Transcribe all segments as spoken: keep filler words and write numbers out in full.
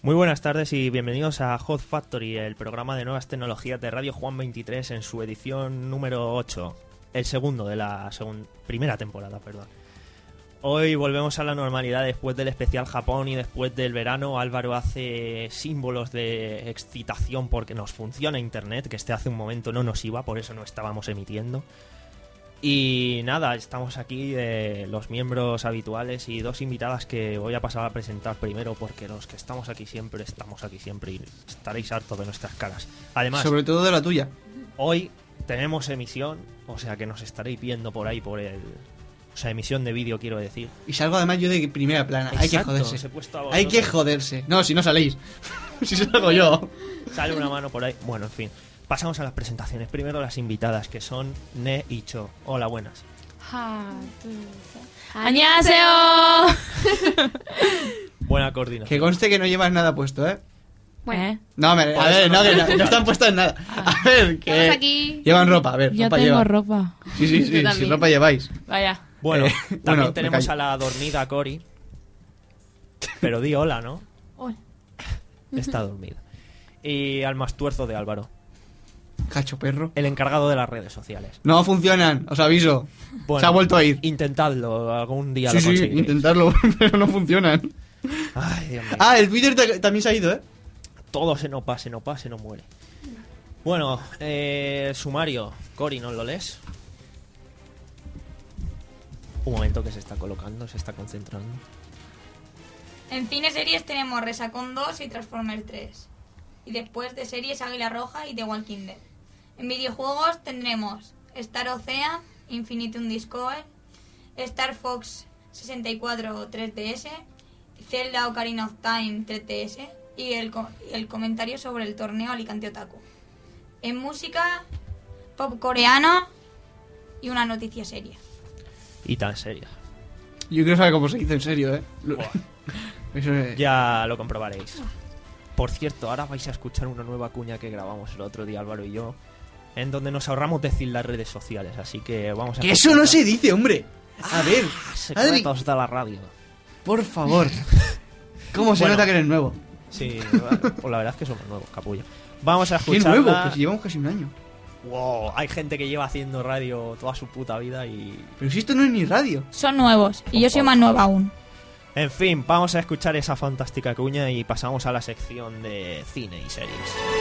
Muy buenas tardes y bienvenidos a Hot Factory, el programa de nuevas tecnologías de Radio Juan veintitrés en su edición número ocho, el segundo de la segun- primera temporada, perdón. Hoy volvemos a la normalidad después del especial Japón y después del verano. Álvaro hace símbolos de excitación porque nos funciona internet, que este hace un momento no nos iba, por eso no estábamos emitiendo. Y nada, estamos aquí eh, los miembros habituales y dos invitadas que voy a pasar a presentar primero, porque los que estamos aquí siempre, estamos aquí siempre y estaréis hartos de nuestras caras. Además, sobre todo de la tuya. Hoy tenemos emisión, o sea que nos estaréis viendo por ahí por el... O sea, emisión de vídeo, quiero decir. Y salgo además yo de primera plana. Exacto, hay que joderse. os he puesto a Hay que vosotros. joderse. No, si no saléis. Si salgo yo. Sale una mano por ahí. Bueno, en fin. Pasamos a las presentaciones. Primero las invitadas, que son Ne y Cho. Hola, buenas. ¡Annyeonghaseyo! Buena coordinación. Que conste que no llevas nada puesto, ¿eh? Bueno, No, me, Por a eso ver, no no, que no, te- no están puestas en nada. A ver, que... estamos aquí. Llevan ropa, a ver, Yo ropa tengo llevan. ropa. Sí, sí, Yo sí, si también. ropa lleváis. Vaya. Bueno, Eh, también bueno, me tenemos callo. a la dormida Cori. Pero di hola, ¿no? Hola. Está dormida. Y al más tuerzo de Álvaro, Cacho perro. el encargado de las redes sociales. No funcionan, os aviso. Bueno, Se ha vuelto a ir. Intentadlo, algún día Sí, lo sí, conseguiréis. intentarlo, pero no funcionan. Ay, Dios mío. Ah, el Twitter ta- también se ha ido, ¿eh? Todo se nos pase, no pase, no muere. Bueno, eh, sumario. Cori, ¿no lo lees? Un momento que se está colocando, se está concentrando. En cine series tenemos Resacón dos y Transformers tres. Y después de series Águila Roja y The Walking Dead. En videojuegos tendremos Star Ocean, Infinitum Discovery, Star Fox sesenta y cuatro tres D S, Zelda Ocarina of Time tres D S y el, co- y el comentario sobre el torneo Alicante Otaku. En música, pop coreano y una noticia seria. Y tan seria. Yo quiero saber cómo se dice en serio, ¿eh? Lo- Buah. Eso es... Ya lo comprobaréis. Por cierto, ahora vais a escuchar una nueva cuña que grabamos el otro día Álvaro y yo, en donde nos ahorramos decir las redes sociales, así que vamos a... Que eso no se dice, hombre. A ver, Adri, Secretos de la radio. por favor. ¿Cómo se Bueno. nota que eres nuevo? Sí, pues la verdad es que somos nuevos, capullo. Vamos a ¿Qué escuchar. nuevo? Pues llevamos casi un año. Wow, hay gente que lleva haciendo radio toda su puta vida y... Pero si esto no es ni radio. Son nuevos y yo soy más nueva aún. En fin, vamos a escuchar esa fantástica cuña y pasamos a la sección de cine y series.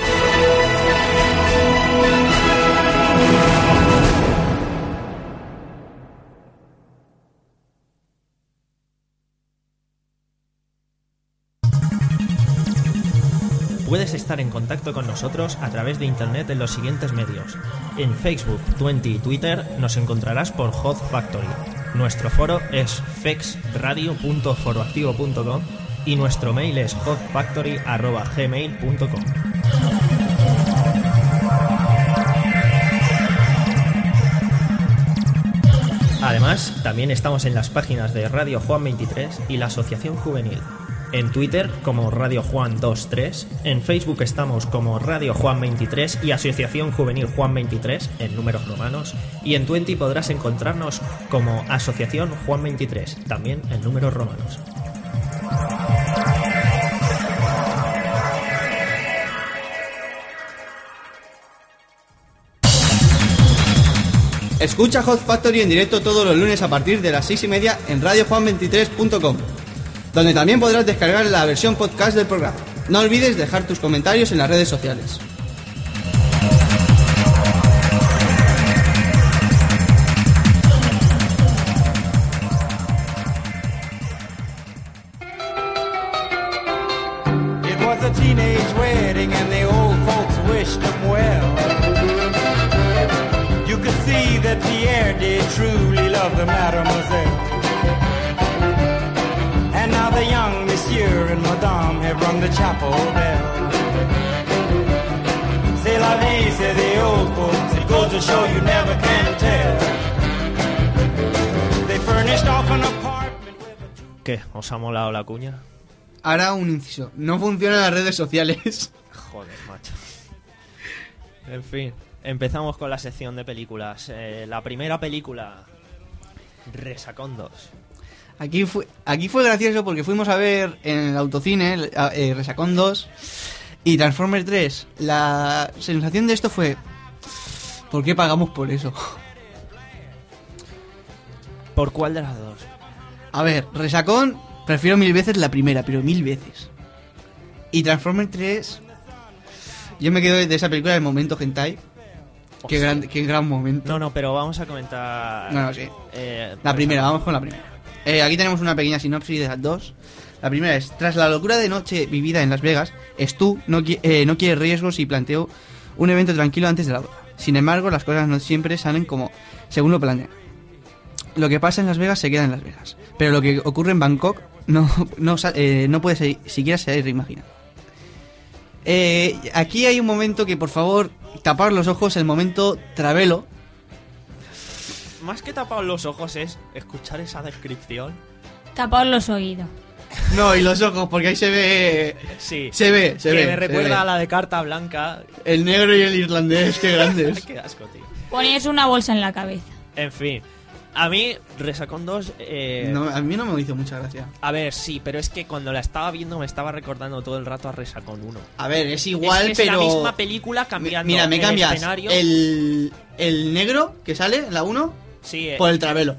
Puedes estar en contacto con nosotros a través de internet en los siguientes medios. En Facebook, Twenty y Twitter nos encontrarás por Hot Factory. Nuestro foro es fexradio punto foroactivo punto com y nuestro mail es hotfactory arroba gmail punto com. Además, también estamos en las páginas de Radio Juan veintitrés y la Asociación Juvenil. En Twitter como Radio Juan veintitrés, en Facebook estamos como Radio Juan veintitrés y Asociación Juvenil Juan veintitrés en números romanos, y en Twenty podrás encontrarnos como Asociación Juan veintitrés, también en números romanos. Escucha Hot Factory en directo todos los lunes a partir de las seis y media en radio juan veintitrés punto com, donde también podrás descargar la versión podcast del programa. No olvides dejar tus comentarios en las redes sociales. It was a teenage wedding and the old folks wished them well. You could see that Pierre did truly love the mademoiselle. And now the young monsieur and madame have rung the chapel bell. C'est la vie, say the old folks, it goes to show you never can tell. They furnished off an apartment with a... ¿Qué? ¿Os ha molado la cuña? Ahora un inciso. No funcionan las redes sociales. Joder, macho. En fin, empezamos con la sección de películas. Eh, la primera película, Resacón dos. Aquí fue, aquí fue gracioso porque fuimos a ver en el autocine eh, Resacón dos y Transformers tres. La sensación de esto fue: ¿por qué pagamos por eso? ¿Por cuál de las dos? A ver, Resacón prefiero mil veces la primera, pero mil veces. Y Transformers tres, yo me quedo de esa película del momento hentai. Qué gran, qué gran momento. No, no, pero vamos a comentar... No, no, sí. Eh, La por primera, ejemplo, vamos con la primera. Eh, aquí tenemos una pequeña sinopsis de las dos. La primera es: tras la locura de noche vivida en Las Vegas, Stu no, qui- eh, no quiere riesgos y planteó un evento tranquilo antes de la boda. Sin embargo, las cosas no siempre salen como según lo planea. Lo que pasa en Las Vegas se queda en Las Vegas, pero lo que ocurre en Bangkok no, no, sa- eh, no puede ser, siquiera ser imaginado. Eh, aquí hay un momento que, por favor, tapar los ojos, el momento Travelo. Más que tapar los ojos es escuchar esa descripción. Tapaos los oídos. No, y los ojos, porque ahí se ve... Sí. Se ve, se que ve. me se recuerda ve. a la de Carta Blanca. El negro y el irlandés, qué grandes. Qué asco, tío. Ponéis una bolsa en la cabeza. En fin. A mí, Resacón dos... Eh, No, a mí no me hizo mucha gracia. A ver, sí, pero es que cuando la estaba viendo me estaba recordando todo el rato a Resacón uno. A ver, es igual, es que pero... es la misma película cambiando Mira, me el cambias escenario. el, el negro que sale en la uno Sí, eh, por el Travelo.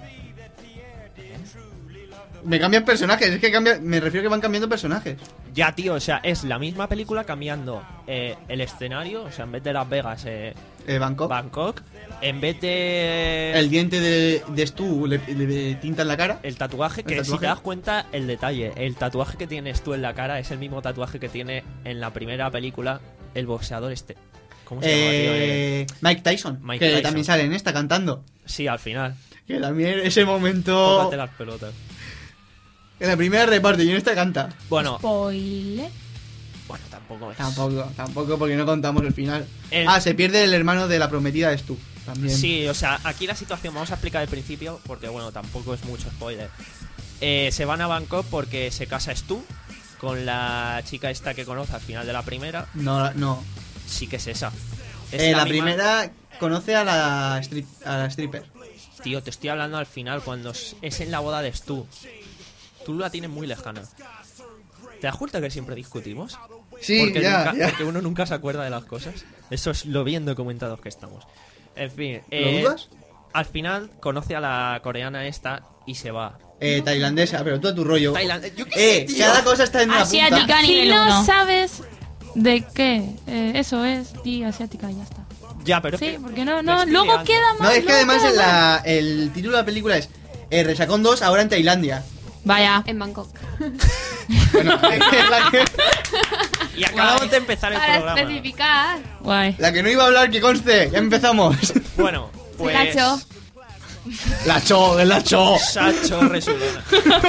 Me cambian personajes, es que cambia, me refiero que van cambiando personajes. ya, tío, o sea, es la misma película cambiando eh, el escenario. O sea, en vez de Las Vegas, eh, Eh, Bangkok. Bangkok. En vez de... El diente de, de Stu le, le tinta en la cara. El tatuaje, que ¿El si tatuaje? te das cuenta, el detalle, el tatuaje que tienes tú en la cara es el mismo tatuaje que tiene en la primera película el boxeador este. ¿Cómo se llama, tío? Eh, Mike Tyson, Mike que Tyson. también sale en esta cantando. Sí, al final. Que también ese momento... Tócate las pelotas. En la primera reparte y en esta canta. Bueno, Spoiler. bueno, tampoco es. Tampoco, tampoco porque no contamos el final. El- Ah, se pierde el hermano de la prometida de Stu. También. Sí, o sea, aquí la situación, vamos a explicar el principio, porque bueno, tampoco es mucho spoiler. Eh, se van a Bangkok porque se casa Stu con la chica esta que conoce al final de la primera. No, no. Sí que es esa. Es Eh, la misma- primera conoce a la, strip, a la stripper. Tío, te estoy hablando al final, cuando es es en la boda de Stu. Tú la tienes muy lejana. ¿Te das cuenta que siempre discutimos? Sí, porque, ya, nunca- ya. porque uno nunca se acuerda de las cosas. Eso es lo bien documentados que estamos. En fin. ¿Lo eh, dudas? Al final conoce a la coreana esta y se va. Eh, tailandesa, pero tú a tu rollo. Tailand- yo qué sé, Eh, tío. cada cosa está en una Asiática punta. nivel Si no uno. sabes de qué, eh, eso es, di asiática y ya está. Ya, pero es Sí, que porque no, me no, estoy luego liando. queda mal. No, es que luego además queda en mal. la, el título de la película es eh, Resacón dos ahora en Tailandia. Vaya. En Bangkok. Bueno, es la que, Y acabamos de empezar el Para programa. especificar. Guay. la que no iba a hablar, que conste. Ya empezamos. Bueno, pues... La Cho. La Cho, es la Cho. Sacho Resulena.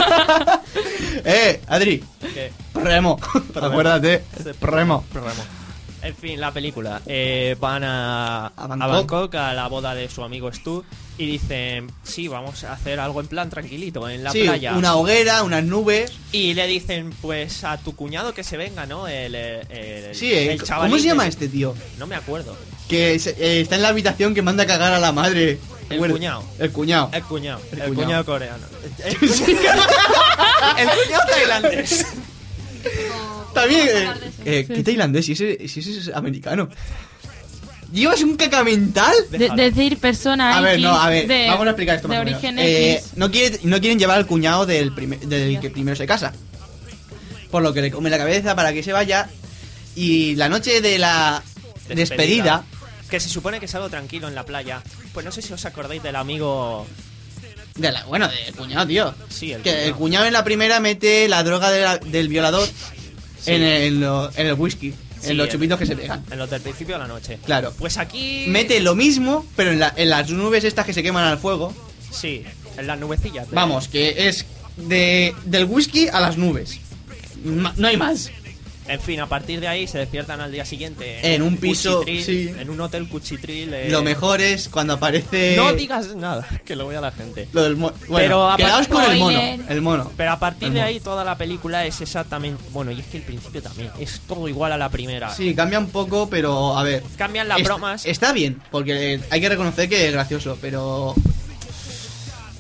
Eh, Adri, ¿Qué? Remo. Acuérdate, Remo. Programa. En fin, la película. Eh, van a, A a Bangkok. Bangkok, a la boda de su amigo Stu, y dicen, sí, vamos a hacer algo en plan tranquilito, en la Sí, playa. una hoguera, unas nubes. Y le dicen, pues, a tu cuñado que se venga, ¿no? El, el, el- Sí, eh, el ¿cómo chavalín se llama de- este tío? No me acuerdo. Que se- eh, está en la habitación que manda a cagar a la madre. El Bueno, cuñado. El cuñado. El cuñado. El El, cuñado. cuñado coreano. El cuñado, el cuñado tailandés. También, eh, hablar de eso. eh, ¿qué tailandés? Si ese, si ese es americano. ¿Llevas un caca mental? De- Déjalo. decir persona A ver, X no, a ver, de, vamos a explicar esto de más o menos. origen Eh, X. no, quiere- no quieren llevar al cuñado del, prime- del que primero se casa. Por lo que le come la cabeza para que se vaya. Y la noche de la despedida, Que se supone que es algo tranquilo en la playa. Pues no sé si os acordáis del amigo... de la, bueno, del cuñado, tío. Sí, el Que cuñado. el cuñado en la primera mete la droga de la- del violador Sí. en, el, en lo- en el whisky, Sí, en los el- chupitos que se pegan. En los del principio de la noche. Claro. Pues aquí... Mete lo mismo, pero en, la- en las nubes estas que se queman al fuego. Sí, en las nubecillas. de- Vamos, que es de del whisky a las nubes. Ma- No hay más. En fin, a partir de ahí se despiertan al día siguiente. En un piso, cuchitril, sí. En un hotel cuchitril. eh, Lo mejor es cuando aparece No digas nada, que lo vea la gente. lo del mono. Bueno, Pero a quedaos partir- con el mono. Spoiler. El mono. Pero a partir El de mono. ahí toda la película es exactamente... Bueno, y es que el principio también. Es todo igual a la primera. Sí, cambia un poco, pero a ver. Cambian las Est- bromas. Está bien, porque hay que reconocer que es gracioso, pero.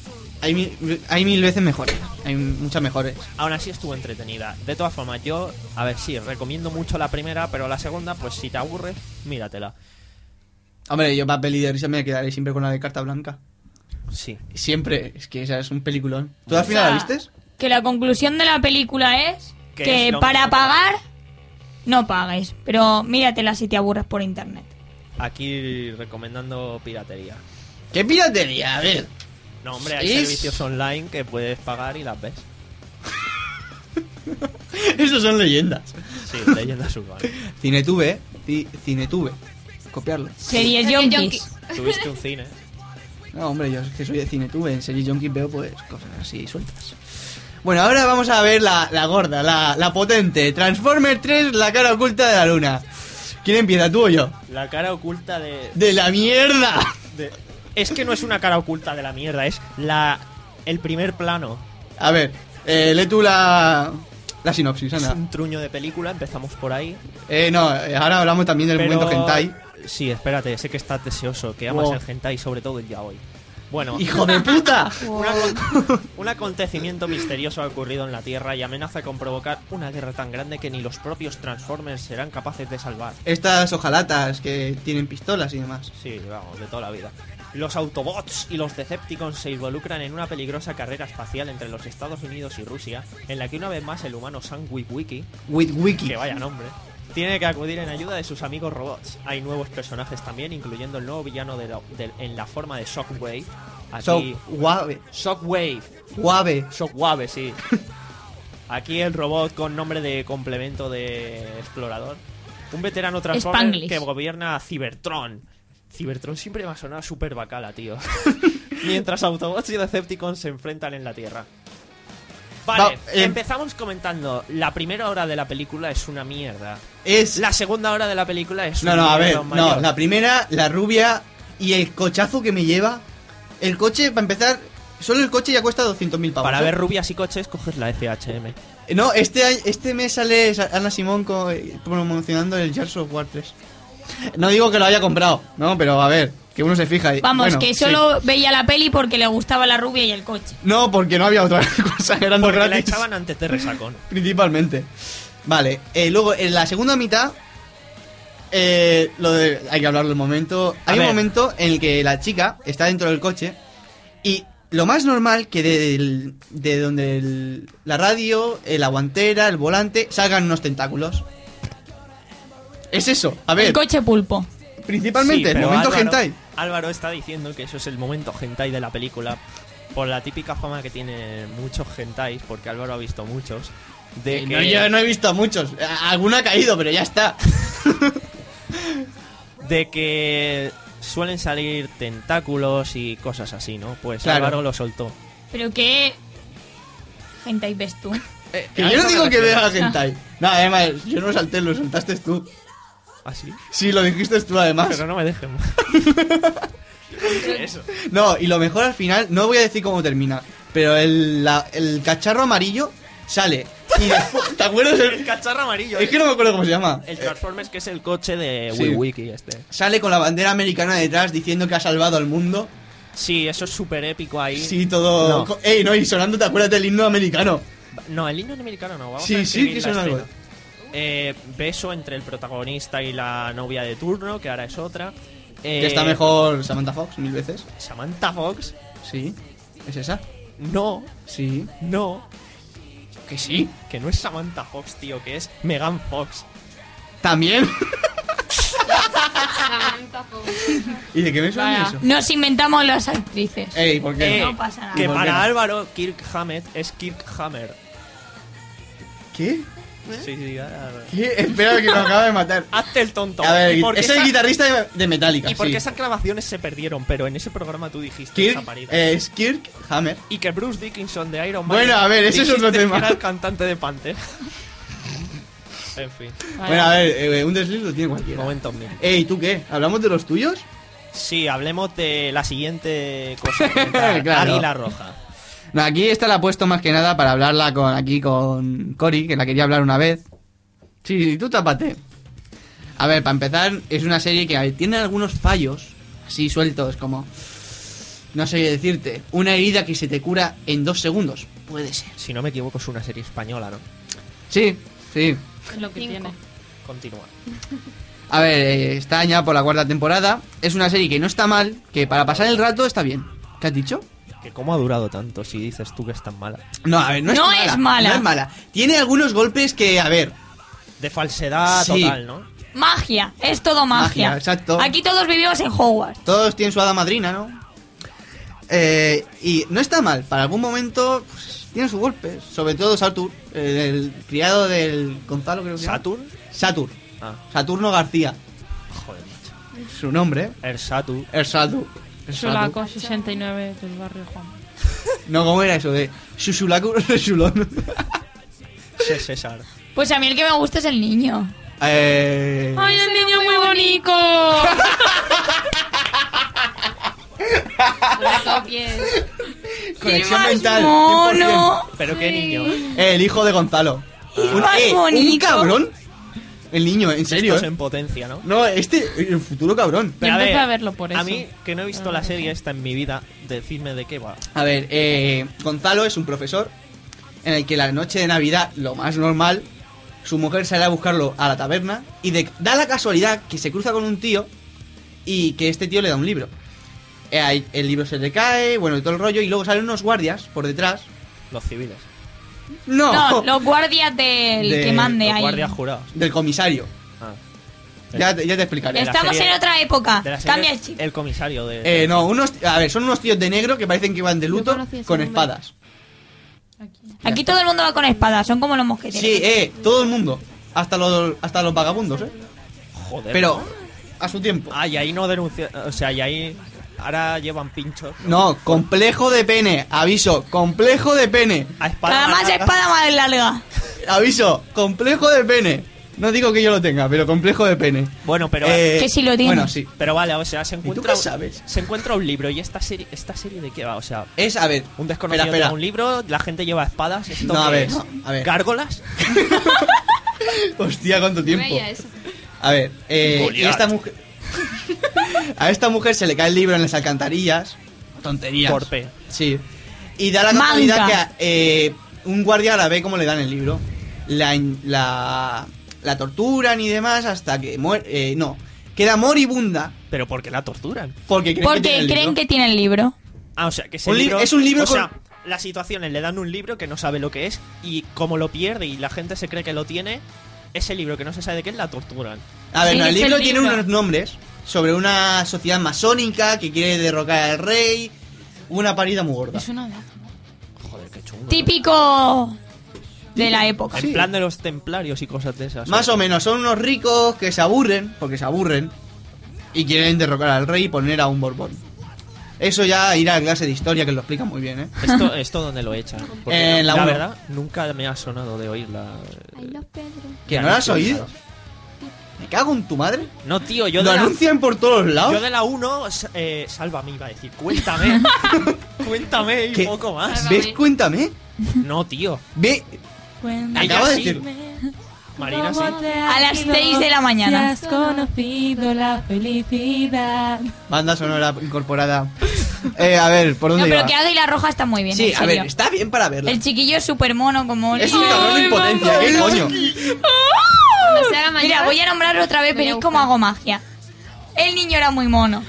hay mil, hay mil veces mejores. Hay muchas mejores. Aún así estuvo entretenida. De todas formas, yo, a ver, sí, recomiendo mucho la primera, pero la segunda, pues si te aburres, míratela. Hombre, yo para peli de risa me quedaré siempre con la de Carta Blanca. Sí. Siempre, es que esa es un peliculón. ¿Tú al O final sea, la vistes? Que la conclusión de la película es Que que es lo para mismo. pagar no pagues, pero míratela si te aburres por internet. Aquí recomendando piratería. ¿Qué piratería? A ver. No, hombre, hay Es- servicios online que puedes pagar y las ves. Esos son leyendas. Sí, leyendas urbanas. Cinetube, ci- Cinetube. Copiarlo. Series Series yonkis. Tuviste un cine. No, hombre, yo es que soy de Cinetube. En Series Junkies veo pues cosas así sueltas. Bueno, ahora vamos a ver la, la gorda, la, la potente. Transformers tres, la cara oculta de la luna. ¿Quién empieza, tú o yo? La cara oculta de... ¡De la mierda! de- Es que no es una cara oculta de la mierda, es la... el primer plano. A ver, eh, lee tú la, la sinopsis, Es anda. un truño de película, empezamos por ahí. Eh, no, eh, ahora hablamos también del Pero- momento hentai. Sí, espérate, sé que estás deseoso, que amas Wow. el hentai, sobre todo el yaoi. Bueno, ¡Hijo de puta! un, acon- un acontecimiento misterioso ha ocurrido en la Tierra y amenaza con provocar una guerra tan grande que ni los propios Transformers serán capaces de salvar. Estas hojalatas que tienen pistolas y demás. Sí, vamos, de toda la vida. Los Autobots y los Decepticons se involucran en una peligrosa carrera espacial entre los Estados Unidos y Rusia, en la que una vez más el humano Sam Witwicky, With Wiki. que vaya nombre, tiene que acudir en ayuda de sus amigos robots. Hay nuevos personajes también, incluyendo el nuevo villano de la- de- en la forma de Shockwave. Aquí, So, guave. Shockwave. Guave. Shockwave, sí. Aquí el robot con nombre de complemento de explorador. Un veterano Transformer Spanglish. que gobierna Cybertron. Cybertron siempre me ha sonado súper bacala, tío. Mientras Autobots y Decepticons se enfrentan en la Tierra. Vale, Va, eh, empezamos comentando. La primera hora de la película es una mierda. Es... La segunda hora de la película es No, un no, a ver, mierda mayor. no, la primera, la rubia y el cochazo que me lleva. El coche, para empezar, solo el coche ya cuesta doscientos mil pavos. Para ¿eh? ver rubias y coches, coges la F H M. No, este, año- este mes sale Ana Simón co- promocionando el Gears of War tres. No digo que lo haya comprado, no, pero a ver, que uno se fija. y- Vamos, bueno, que sí. solo veía la peli porque le gustaba la rubia y el coche. No, porque no había otra cosa, eran dos Porque la gratis. echaban antes de resacón. Principalmente. Vale, eh, luego en la segunda mitad. Eh, lo de, hay que hablarlo el momento. A Hay un ver. momento en el que la chica está dentro del coche y lo más normal que del- de donde el- la radio, eh, la guantera, el volante salgan unos tentáculos. Es eso, a ver, El coche pulpo. principalmente Sí, el pero momento Álvaro- hentai. Álvaro está diciendo que eso es el momento hentai de la película. Por la típica fama que tiene muchos hentais, porque Álvaro ha visto muchos. De Eh, que, no, yo no he visto muchos. A- Alguno ha caído, pero ya está. de que suelen salir tentáculos y cosas así, ¿no? Pues Claro. Álvaro lo soltó. Pero qué... hentai ves tú. Que A yo no eso me digo que refiero. vea hentai. No, además, yo no salté, lo soltaste tú. ¿Ah, sí? Sí, lo dijiste tú además. Pero no me dejen. Eso. No, y lo mejor al final, no voy a decir cómo termina, pero el, la- el cacharro amarillo sale. Y después, ¿te acuerdas? El El- cacharro amarillo. es que no me acuerdo cómo se llama. El Transformers, que es el coche de Sí. WiiWiki este. Sale con la bandera americana detrás diciendo que ha salvado al mundo. Sí, eso es súper épico ahí. Sí, todo. No. co- Ey, no, y sonando, ¿te acuerdas del himno americano? No, el himno americano no. Vamos Sí, a sí, describir que la suena algo. escena. Eh, beso entre el protagonista y la novia de turno, que ahora es otra. Eh, Que está mejor Samantha Fox, mil veces. Samantha Fox. Sí, es esa. No, Sí. no. Que sí. Que no es Samantha Fox, tío, que es Megan Fox. También. ¿Y de qué me suena Vaya. eso? Nos inventamos las actrices. Ey, ¿por qué? Eh, No pasa nada. Que ¿Por qué para no? Álvaro, Kirk Hammett es Kirk Hammer. ¿Qué? Sí, sí, ahora- ¿Qué? Espera que me acaba de matar. Hazte el tonto. A ver, ¿Y por qué es el esa- guitarrista de- de Metallica. Y porque sí. esas grabaciones se perdieron, pero en ese programa tú dijiste esa Kirk, parida. eh, es Kirk Hammer. Y que Bruce Dickinson de Iron Man. Bueno, a ver, ese es otro dijiste que tema. Era el cantante de Panther. En fin, Vaya. Bueno, a ver, eh, un desliz lo tiene cualquiera. momentos mil. Ey, ¿tú qué? ¿Hablamos de los tuyos? Sí, hablemos de la siguiente cosa. a comentar. Claro. Águila Roja. No, aquí esta la he puesto más que nada para hablarla con aquí con Cory, que la quería hablar una vez. Sí, tú tápate. A ver, para empezar, es una serie que a ver, tiene algunos fallos así sueltos, como... no sé qué decirte, una herida que se te cura en dos segundos. Puede ser. Si no me equivoco, es una serie española, ¿no? Sí, sí. Es lo que Cinco. tiene. Continúa. A ver, eh, está ya por la cuarta temporada. Es una serie que no está mal, que para pasar el rato está bien. ¿Qué has dicho? ¿Que cómo ha durado tanto si dices tú que es tan mala? No, a ver, no es No mala. es mala. No es mala. Tiene algunos golpes que, a ver, De falsedad Sí. total, ¿no? Magia, es todo magia. Magia, exacto. Aquí todos vivimos en Hogwarts. todos tienen su hada madrina, ¿no? Eh, y no está mal. Para algún momento pues, tiene sus golpes. Sobre todo Satur, eh, el criado del Gonzalo, creo que se llama. ¿Saturn? Satur. Ah, Saturno García. joder, macho. Su nombre, ¿eh? El Saturn. El Satur. El Satur. Sulaco sesenta y nueve del barrio Juan. No, ¿cómo era eso de Susulaku Resulón? Sí, César. Pues a mí el que me gusta es el niño. eh... ¡Ay, el niño muy bonito! La copies. Conexión ¡Qué mental. más mono! ¿Pero qué niño? Eh, el hijo de Gonzalo. Un, más eh, un bonito! cabrón. El niño, en serio. Esto es ¿eh? en potencia, ¿no? No, este, el futuro cabrón. Yo empecé a verlo por A eso. mí, que no he visto la serie esta en mi vida, decidme de qué va. A ver, eh, Gonzalo es un profesor en el que la noche de Navidad, lo más normal, su mujer sale a buscarlo a la taberna y de- da la casualidad que se cruza con un tío y que este tío le da un libro. Eh, ahí el libro se le cae, bueno, y todo el rollo, y luego salen unos guardias por detrás. Los civiles. No, No, los guardias del De- que mande Los ahí. guardias jurados. del comisario. Ah. Ya te, ya te explicaré. de la Estamos serie- en otra época. De la serie, Cambia el chip. el comisario de... Eh, no, unos, a ver, son unos tíos de negro que parecen que van de luto conocí ese con nombre. espadas. Aquí todo el mundo va con espadas, son como los mosqueteros. Sí, eh, todo el mundo. Hasta los, hasta los vagabundos, eh. Joder. Pero a su tiempo. Ah, y ahí no denuncia... O sea, y ahí... Ahora llevan pinchos. No, complejo de pene. Aviso, complejo de pene. A espada Cada más larga. espada más larga. Aviso, complejo de pene. No digo que yo lo tenga, pero complejo de pene. Bueno, pero... Eh, Que sí lo tiene. Bueno, sí. Pero vale, o sea, se tú encuentra... qué sabes? Se encuentra un libro y esta serie... ¿Esta serie de qué va? O sea... Es, a ver, Un desconocido espera, espera. lleva un libro, la gente lleva espadas. ¿Esto No, a qué ver, es? no, a ver. ¿Gárgolas? Hostia, ¿cuánto tiempo? Veía eso. A ver, eh, y Goliat. esta mujer... A esta mujer se le cae el libro en las alcantarillas. Tonterías. Torpe. Sí. Y da la Manga. casualidad que eh, un guardia la ve como le dan el libro. La, in- la, la torturan y demás hasta que muere. Eh, no, queda moribunda ¿Pero por qué la torturan? porque creen que Porque tiene el creen libro. que tiene el libro. Ah, o sea, que ese Un li- libro... es un libro O sea, con- las situaciones le dan un libro que no sabe lo que es y como lo pierde y la gente se cree que lo tiene, ese libro que no se sabe de qué es, la torturan. A ver, Sí, no, el es el libro tiene libro. unos nombres sobre una sociedad masónica que quiere derrocar al rey. Una parida muy gorda. Es una edad. Joder, qué chungo. Típico de la época. En Sí. plan de los templarios y cosas de esas. Más o menos, son unos ricos que se aburren, porque se aburren, y quieren derrocar al rey y poner a un Borbón. Eso ya irá a clase de historia, que lo explica muy bien, ¿eh? ¿Esto, esto dónde lo echan? Porque En la la uno. verdad, nunca me ha sonado de oírla. Ay, los Pedro. ¿Que no lo has oído? ¿Me cago en tu madre? No, tío, yo Lo de la, anuncian por todos lados. yo de la uno, eh, sálvame, iba a decir, cuéntame. Cuéntame y ¿Qué? poco más. ¿Ves? Cuéntame. No, tío. Ve. Ella Acabo de sí. decir. Marina sí. A las seis de la mañana. Has conocido la felicidad. Banda sonora incorporada. Eh, a ver, ¿por No, dónde pero iba? que Águila Roja está muy bien. Sí, en a ver, serio. está bien para verla. El chiquillo es súper mono como... Es un cabrón de impotencia, ¿qué coño? Cuando se haga mayor. Mira, voy a nombrarlo otra vez, Voy a veréis cómo buscar. hago magia. El niño era muy mono.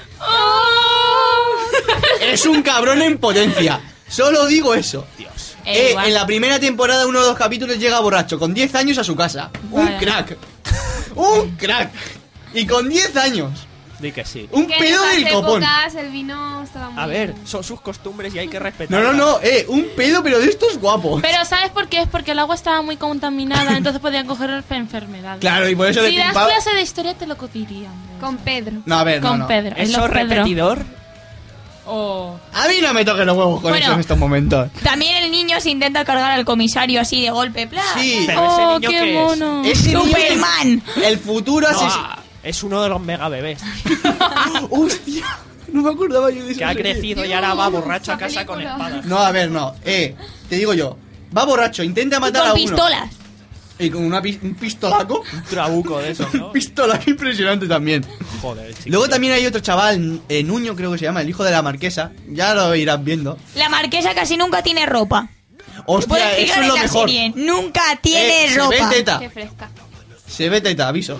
Es un cabrón en potencia. Solo digo eso. Dios. Eh, Eh, igual. en la primera temporada, uno o dos capítulos, llega borracho, con diez años a su casa. Un Vaya. crack. Un crack. Y con diez años. Di que sí. Un Que en pedo esas del copón. épocas el vino estaba muy A ver, bien. son sus costumbres y hay que No, respetarlas. no, no, eh, un pedo, pero de estos guapos. Pero ¿sabes por qué? Es porque el agua estaba muy contaminada, entonces podían coger enfermedades. Claro, y por eso de Si das pimpao- clase de historia te lo dirían. de Con eso. Pedro. No, a ver, no, Con no. Pedro. es ¿Eso los Pedro. repetidor? Oh. A mí no me toquen los huevos con Bueno. eso en estos momentos. También el niño se intenta cargar al comisario así de golpe. ¡Pla! Sí, Pero Oh, ese niño qué ¿qué mono. ese niño- ¡Superman! El futuro es? No, asesino. es uno de los mega bebés ¡Hostia! No me acordaba yo de eso. que ha crecido y ahora va borracho a casa Esa con película. espadas. No, a ver, no. Eh, te digo yo. Va borracho, intenta Y matar a con uno. pistolas. Y con una pis- un pistolaco. Un trabuco de esos, ¿no? Un pistolaco impresionante también. Joder, chico. Luego también hay otro chaval, eh, Nuño creo que se llama, el hijo de la marquesa. Ya lo irás viendo. La marquesa casi nunca tiene ropa. Hostia, Puedes eso fijar es en lo la mejor. serie, nunca tiene Eh, ropa. Se ve teta. Qué fresca. Se ve teta, aviso.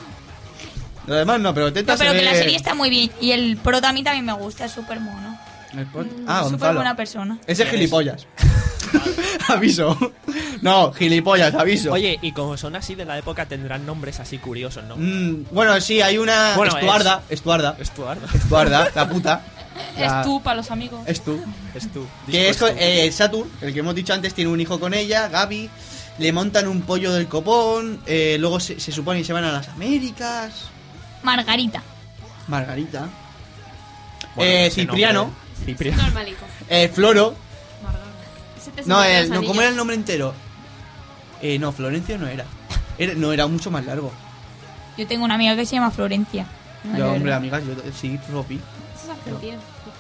Lo demás no, pero teta No, pero se que ve... la serie está muy bien. Y el prota a mí también me gusta, es súper mono. El pro- Ah, Súper Gonzalo. buena persona. Ese es gilipollas. Aviso. No, gilipollas, aviso. Oye, y como son así de la época tendrán nombres así curiosos, ¿no? Mm, bueno, sí, hay una... Bueno, Estuarda, Estuarda. Estuardo. Estuarda, la puta. La- Es tú para los amigos. Es tú. Es tú. Que es Dispuesto. con, eh, Satur, el que hemos dicho antes, tiene un hijo con ella, Gaby. Le montan un pollo del copón. eh, luego se, se supone que se van a las Américas. Margarita. Margarita. Bueno, eh, ese Cipriano. nombre- Cipriano. Normalico. Eh, Floro. Ese te No, sale eh, los no, ¿cómo anillos. era el nombre entero? Eh, no, Florencio no era. Era- No, era mucho más largo. Yo tengo una amiga que se llama Florencia. No, Yo, de hombre, verdad. amigas, yo sí, Floppy. Eso es argentino.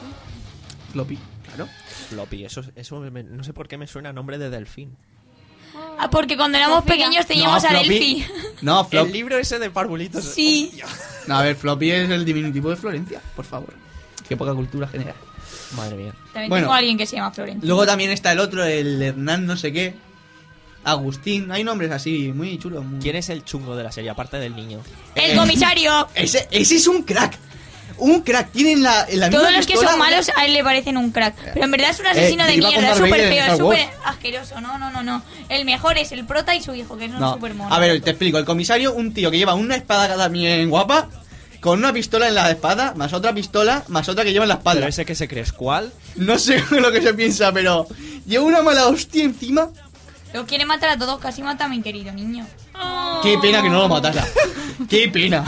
Floppy, claro. Floppy, eso, eso me- no sé por qué me suena a nombre de delfín. Ah, porque cuando éramos Sofía. pequeños teníamos No, a Floppy. Delphi. No, Flop. El libro ese de parvulitos. Sí. No, a ver, Floppy es el diminutivo de Florencia, por favor. Qué poca cultura general. Madre mía. También Bueno. tengo a alguien que se llama Florencia. Luego también está el otro, el Hernán no sé qué. Agustín, hay nombres así, muy chulos. Muy... ¿Quién es el chungo de la serie, aparte del niño? El comisario. Ese, ese es un crack. Un crack. Tienen la, la misma Todos los que pistola. son malos a él le parecen un crack. Pero en verdad es un asesino Eh, de iba con mierda, es Darth súper Vader en feo, es Star Wars. súper asqueroso. No, no, no, no. El mejor es el prota y su hijo, que son No. súper monos. A ver, te explico. El comisario, un tío que lleva una espada también guapa, con una pistola en la espada, más otra pistola, más otra que lleva en la espalda. Pero ese que se cree es cuál. No sé lo que se piensa, pero lleva una mala hostia encima. Lo quiere matar a todos, casi mata a mi querido niño. Qué pena que no lo matara. Qué pena.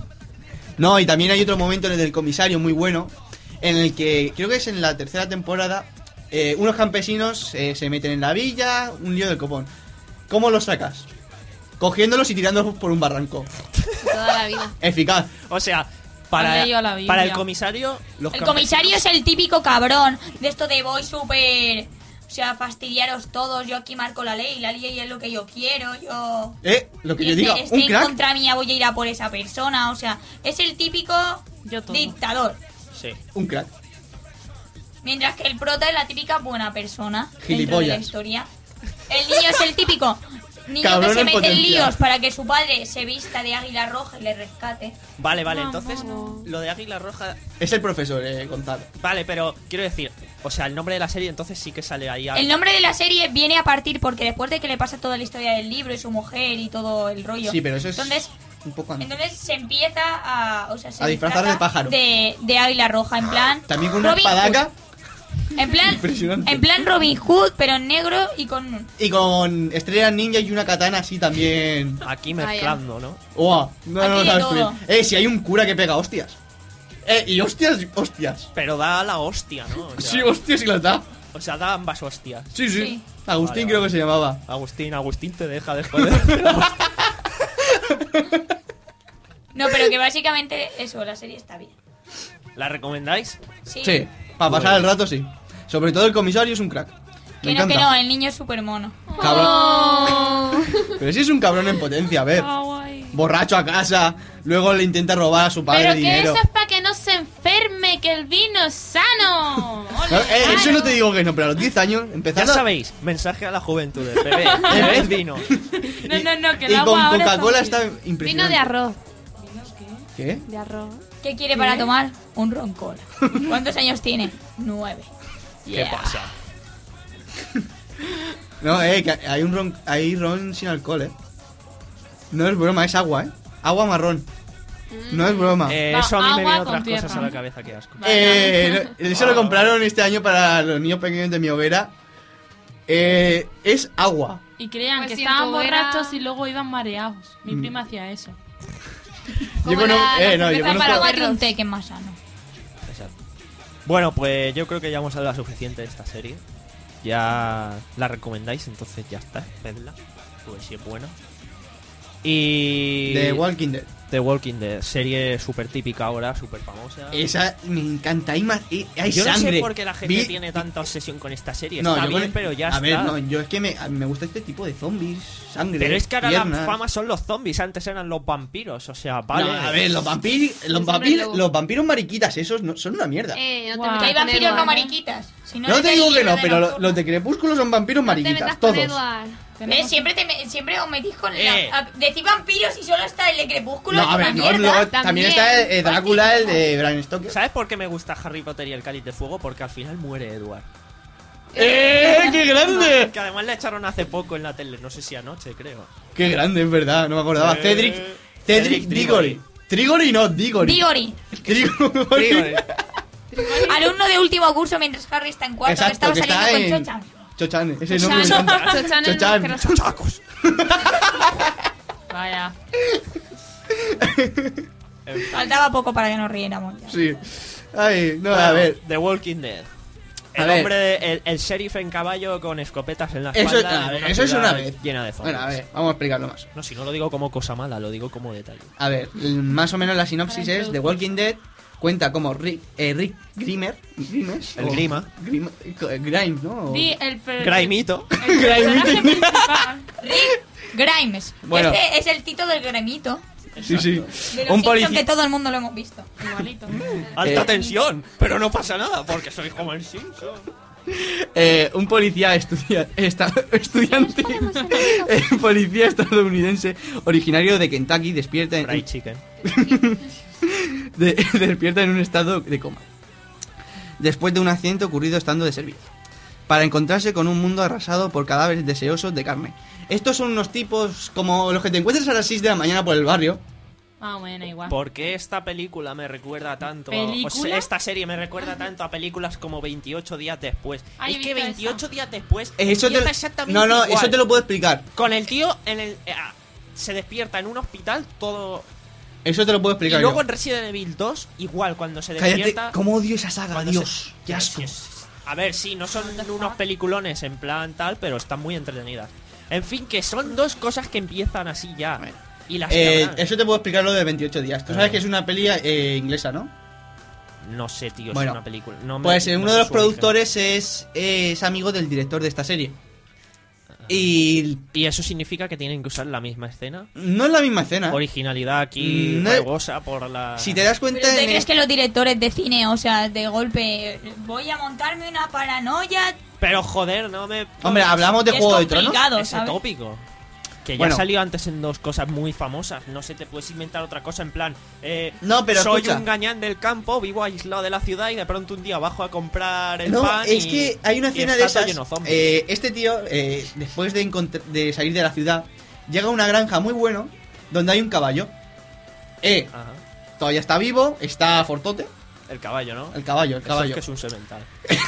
No, y también hay otro momento en el del comisario muy bueno, en el que creo que es en la tercera temporada, eh, unos campesinos eh, se meten en la villa, un lío del copón. ¿Cómo los sacas? Cogiéndolos y tirándolos por un barranco. Toda la vida. Eficaz. O sea, Han para, leído la Biblia. para el comisario... Los El campesinos- comisario es el típico cabrón de esto de voy súper... O sea, fastidiaros todos, yo aquí marco la ley, la ley es lo que yo quiero, yo... Eh, lo que yo Y diga, esté un en crack. contra mía, voy a ir a por esa persona, o sea, es el típico Yo todo. dictador. Sí. Un crack. Mientras que el prota es la típica buena persona dentro de Gilipollas. la historia. El niño es el típico niño Cabrón que se en mete en potencia. líos para que su padre se vista de águila roja y le rescate. Vale, vale, Vamos. entonces lo de Águila Roja... Es el profesor, eh, Gonzalo. Vale, pero quiero decir, o sea, el nombre de la serie entonces sí que sale ahí. El nombre de la serie viene a partir porque después de que le pasa toda la historia del libro y su mujer y todo el rollo. Sí, pero eso es Entonces, un poco antes. entonces se empieza a, o sea, se A disfrazar de disfraza pájaro. De, de águila roja, en plan. También con una Robin espadaca Hood. En plan, Impresionante. en plan Robin Hood, pero en negro y con... y con estrellas ninja y una katana así también. Aquí mezclando, ¿no? ¡Uah! No, no, Aquí no de sabes todo. tú bien. Eh, si hay un cura que pega hostias. Eh, y hostias, hostias. Pero da la hostia, ¿no? O sea, Sí, hostias y las da. o sea, da ambas hostias. Sí, sí. Sí. Agustín Vale, creo vale. que se llamaba. Agustín, Agustín te deja después de... No, pero que básicamente eso, la serie está bien. ¿La recomendáis? Sí. Sí, para pasar el rato sí. Sobre todo el comisario es un crack. Me Que no, encanta. que no, el niño es súper mono. Cabrón. Pero si es un cabrón en potencia, a ver. Kawaii. Borracho a casa, luego le intenta robar a su padre Pero que dinero. eso es para que no se enferme, que el vino es sano. No, Ole, eh, eso claro. no te digo que no, pero a los diez años Ya empezando. sabéis, mensaje a la juventud. Bebé, bebed vino. No, no, no, que el Y agua con ahora Coca-Cola está está Vino impresionante. de arroz. ¿Qué? De arroz. ¿Qué quiere para tomar? Un ron cola. ¿Cuántos años tiene? Nueve. ¿Qué pasa? No, eh, que hay un ron, hay ron sin alcohol, eh. No es broma, es agua, eh. Agua marrón. No es broma. Eh, Eh, Va, eso a mí me agua vienen con otras cosas tierra. a la cabeza, que asco. no, eso lo compraron este año para los niños pequeños de mi hoguera. Eh, es agua. Y creían Pues que si en estaban tu hoguera- borrachos y luego iban mareados. Mi Mm. prima hacía eso. Yo Como conozco, la- la eh, no, yo cerveza conozco. para Tómate perros. un té que es más sano. Exacto. Bueno, pues yo creo que ya hemos hablado suficiente de esta serie. Ya la recomendáis, entonces ya está, vedla. Pues si es buena. Y... The Walking Dead. The Walking Dead, serie súper típica ahora, súper famosa. Esa me encanta, hay, más, hay hay Yo no sangre. sé por qué la gente Vi- tiene tanta obsesión con esta serie. No, Está yo bien, con- pero ya a está. ver, no, yo es que me, a mí me gusta este tipo de zombies, sangre, Pero es que ahora piernas. la fama son los zombies, antes eran los vampiros, o sea, vale. No, a ver, los vampiros, los, Siempre vampiros, lo- los vampiros mariquitas, esos no, son una mierda. Eh, no te Guau. metas Que hay con vampiros no Edward, ¿eh? mariquitas. Si no, No es te del digo que libro no, de pero lo- Nocturno. los de Crepúsculo son vampiros No te mariquitas, metas con todos. Edward. ¿Ves? Siempre, te me- siempre os metís con Eh. la... a- decís vampiros y solo está el de Crepúsculo. No, es a una ver, no, mierda. luego también, También. está el, eh, Drácula, el de Bram Stoker. ¿Sabes por qué me gusta Harry Potter y el Cáliz de Fuego? Porque al final muere Edward. ¡Eh, qué grande! Que además le echaron hace poco en la tele, no sé si anoche, creo. Qué grande, es verdad, no me acordaba. Eh, Cedric, Cedric Cedric Diggory. Trigori no, Diggory. Diggory. Trigori. Alumno de último curso mientras Harry está en cuarto, Exacto, que que estaba está saliendo en... con Cho-chan. Chochan, ese nombre me Chochan. encanta. Chochan es Chochan. más que ¡Chacos! Vaya. Faltaba poco para que nos riéramos ya. Sí. Ay, no, a Bueno, ver. The Walking Dead. A El ver. hombre, de- el, el sheriff en caballo con escopetas en la Eso, espalda. a en ver, una eso es ciudad una vez. Llena de zombies. Bueno, a ver, vamos a explicarlo más. No, si no lo digo como cosa mala, lo digo como detalle. A ver, el- más o menos la sinopsis es The Walking Dead cuenta como Rick, eh, Rick Grimer, Grimes, El o- Grima. Grima- eh, Grimes, ¿no? O- Di el, per- Grimito. el personaje principal. Rick Grimes. Bueno. Este es el tito del Grimito. Sí, sí. De los Un Simpsons policía. que todo el mundo lo hemos visto. Igualito. Alta Eh. tensión, pero no pasa nada porque soy como el Simpson. Eh, un policía estudia- esta- estudiante, eh, policía estadounidense originario de Kentucky despierta en, Fried chicken. de- despierta en un estado de coma después de un accidente ocurrido estando de servicio para encontrarse con un mundo arrasado por cadáveres deseosos de carne. Estos son unos tipos como los que te encuentras a las seis de la mañana por el barrio. Ah, bueno, igual. ¿Por qué esta película me recuerda tanto? ¿Película? O sea, esta serie me recuerda tanto a películas como veintiocho días después. Ah, yo es he que visto veintiocho días después Eso te, empieza exactamente no, no, igual. eso te lo puedo explicar. Con el tío en el eh, ah, se despierta en un hospital todo. Eso te lo puedo Y explicar. luego yo. en Resident Evil dos igual cuando se Cállate, despierta. cómo odio esa saga, cuando Dios. se- Qué asco. Sí, sí. A ver, sí, no son unos peliculones en plan tal, pero están muy entretenidas. En fin, que son dos cosas que empiezan así ya. Bueno. Y las Eh, que eso te puedo explicar lo de veintiocho días. Tú sabes Ah. que es una peli eh, inglesa, ¿no? No sé, tío, Bueno, es una película. No me- Pues eh, no uno sé de los su origen. productores es, es amigo del director de esta serie. Y Y eso significa que tienen que usar la misma escena. no es la misma escena. Originalidad aquí No- rugosa por la. Si te das cuenta... ¿Pero te en crees el- que los directores de cine, o sea, de golpe, voy a montarme una paranoia? Pero joder, no me. Hombre, hablamos de Es Juego de Tronos. complicado, Ese ¿sabes? tópico. Que ya Bueno. salió antes en dos cosas muy famosas. No sé, te puedes inventar otra cosa en plan. Eh, No, pero soy escucha. un gañán del campo, vivo aislado de la ciudad y de pronto un día bajo a comprar el No, pan. es y- que hay una y escena de está todo esas. lleno de zombies. eh, este tío, eh, después de, encontr- de salir de la ciudad, llega a una granja muy bueno donde hay un caballo. Eh, Ajá. todavía está vivo, está fortote. El caballo, ¿no? El caballo, el Eso caballo. es que es un semental.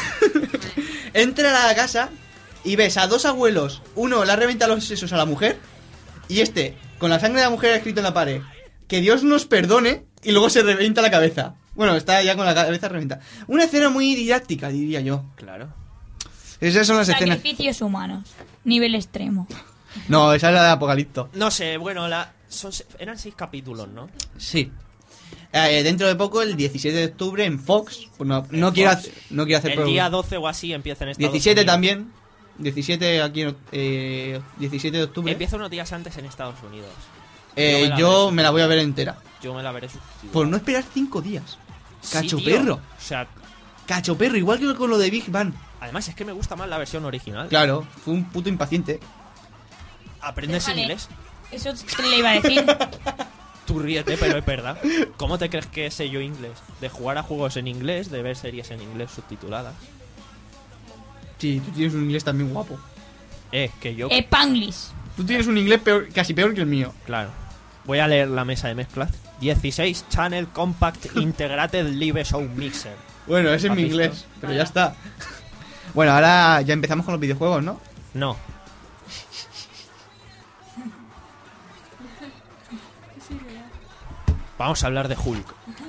Entra a la casa y ves a dos abuelos. Uno le ha reventado los sesos a la mujer. Y este, con la sangre de la mujer ha escrito en la pared: que Dios nos perdone. Y luego se revienta la cabeza. Bueno, está ya con la cabeza reventada. Una escena muy didáctica, diría yo. Claro. Esas son las escenas. Sacrificios humanos. Nivel extremo. No, esa es la de Apocalipto. No sé, bueno, la, son, se- eran seis capítulos, ¿no? Sí. Eh, dentro de poco, el diecisiete de octubre, en Fox. Pues no, no, quiero, Fox. hacer, no quiero hacer El pro- día doce o así empieza en Estados diecisiete Unidos. también. diecisiete aquí en, eh, diecisiete de octubre. Empieza unos días antes en Estados Unidos. Eh, yo me la yo veré me la voy a ver entera. Yo me la veré subtitulada. Por no esperar cinco días. Sí, Cacho tío. perro. O sea, Cacho perro, igual que con lo de Big Bang. además es que me gusta más la versión original. Claro, fue un puto impaciente. Aprendes Déjale. inglés. Eso te le iba a decir. Tú ríete, pero es verdad. ¿Cómo te crees que sé yo inglés? De jugar a juegos en inglés, de ver series en inglés subtituladas. Sí, tú tienes un inglés también guapo. Eh, que yo... Spanglish. Tú tienes un inglés peor, casi peor que el mío. Claro. Voy a leer la mesa de mezclas. dieciséis Channel Compact Integrated Live Show Mixer. Bueno, ese es ¿Has mi visto? inglés, pero ya está. Bueno, ahora ya empezamos con los videojuegos, ¿no? No. Vamos a hablar de Hulk.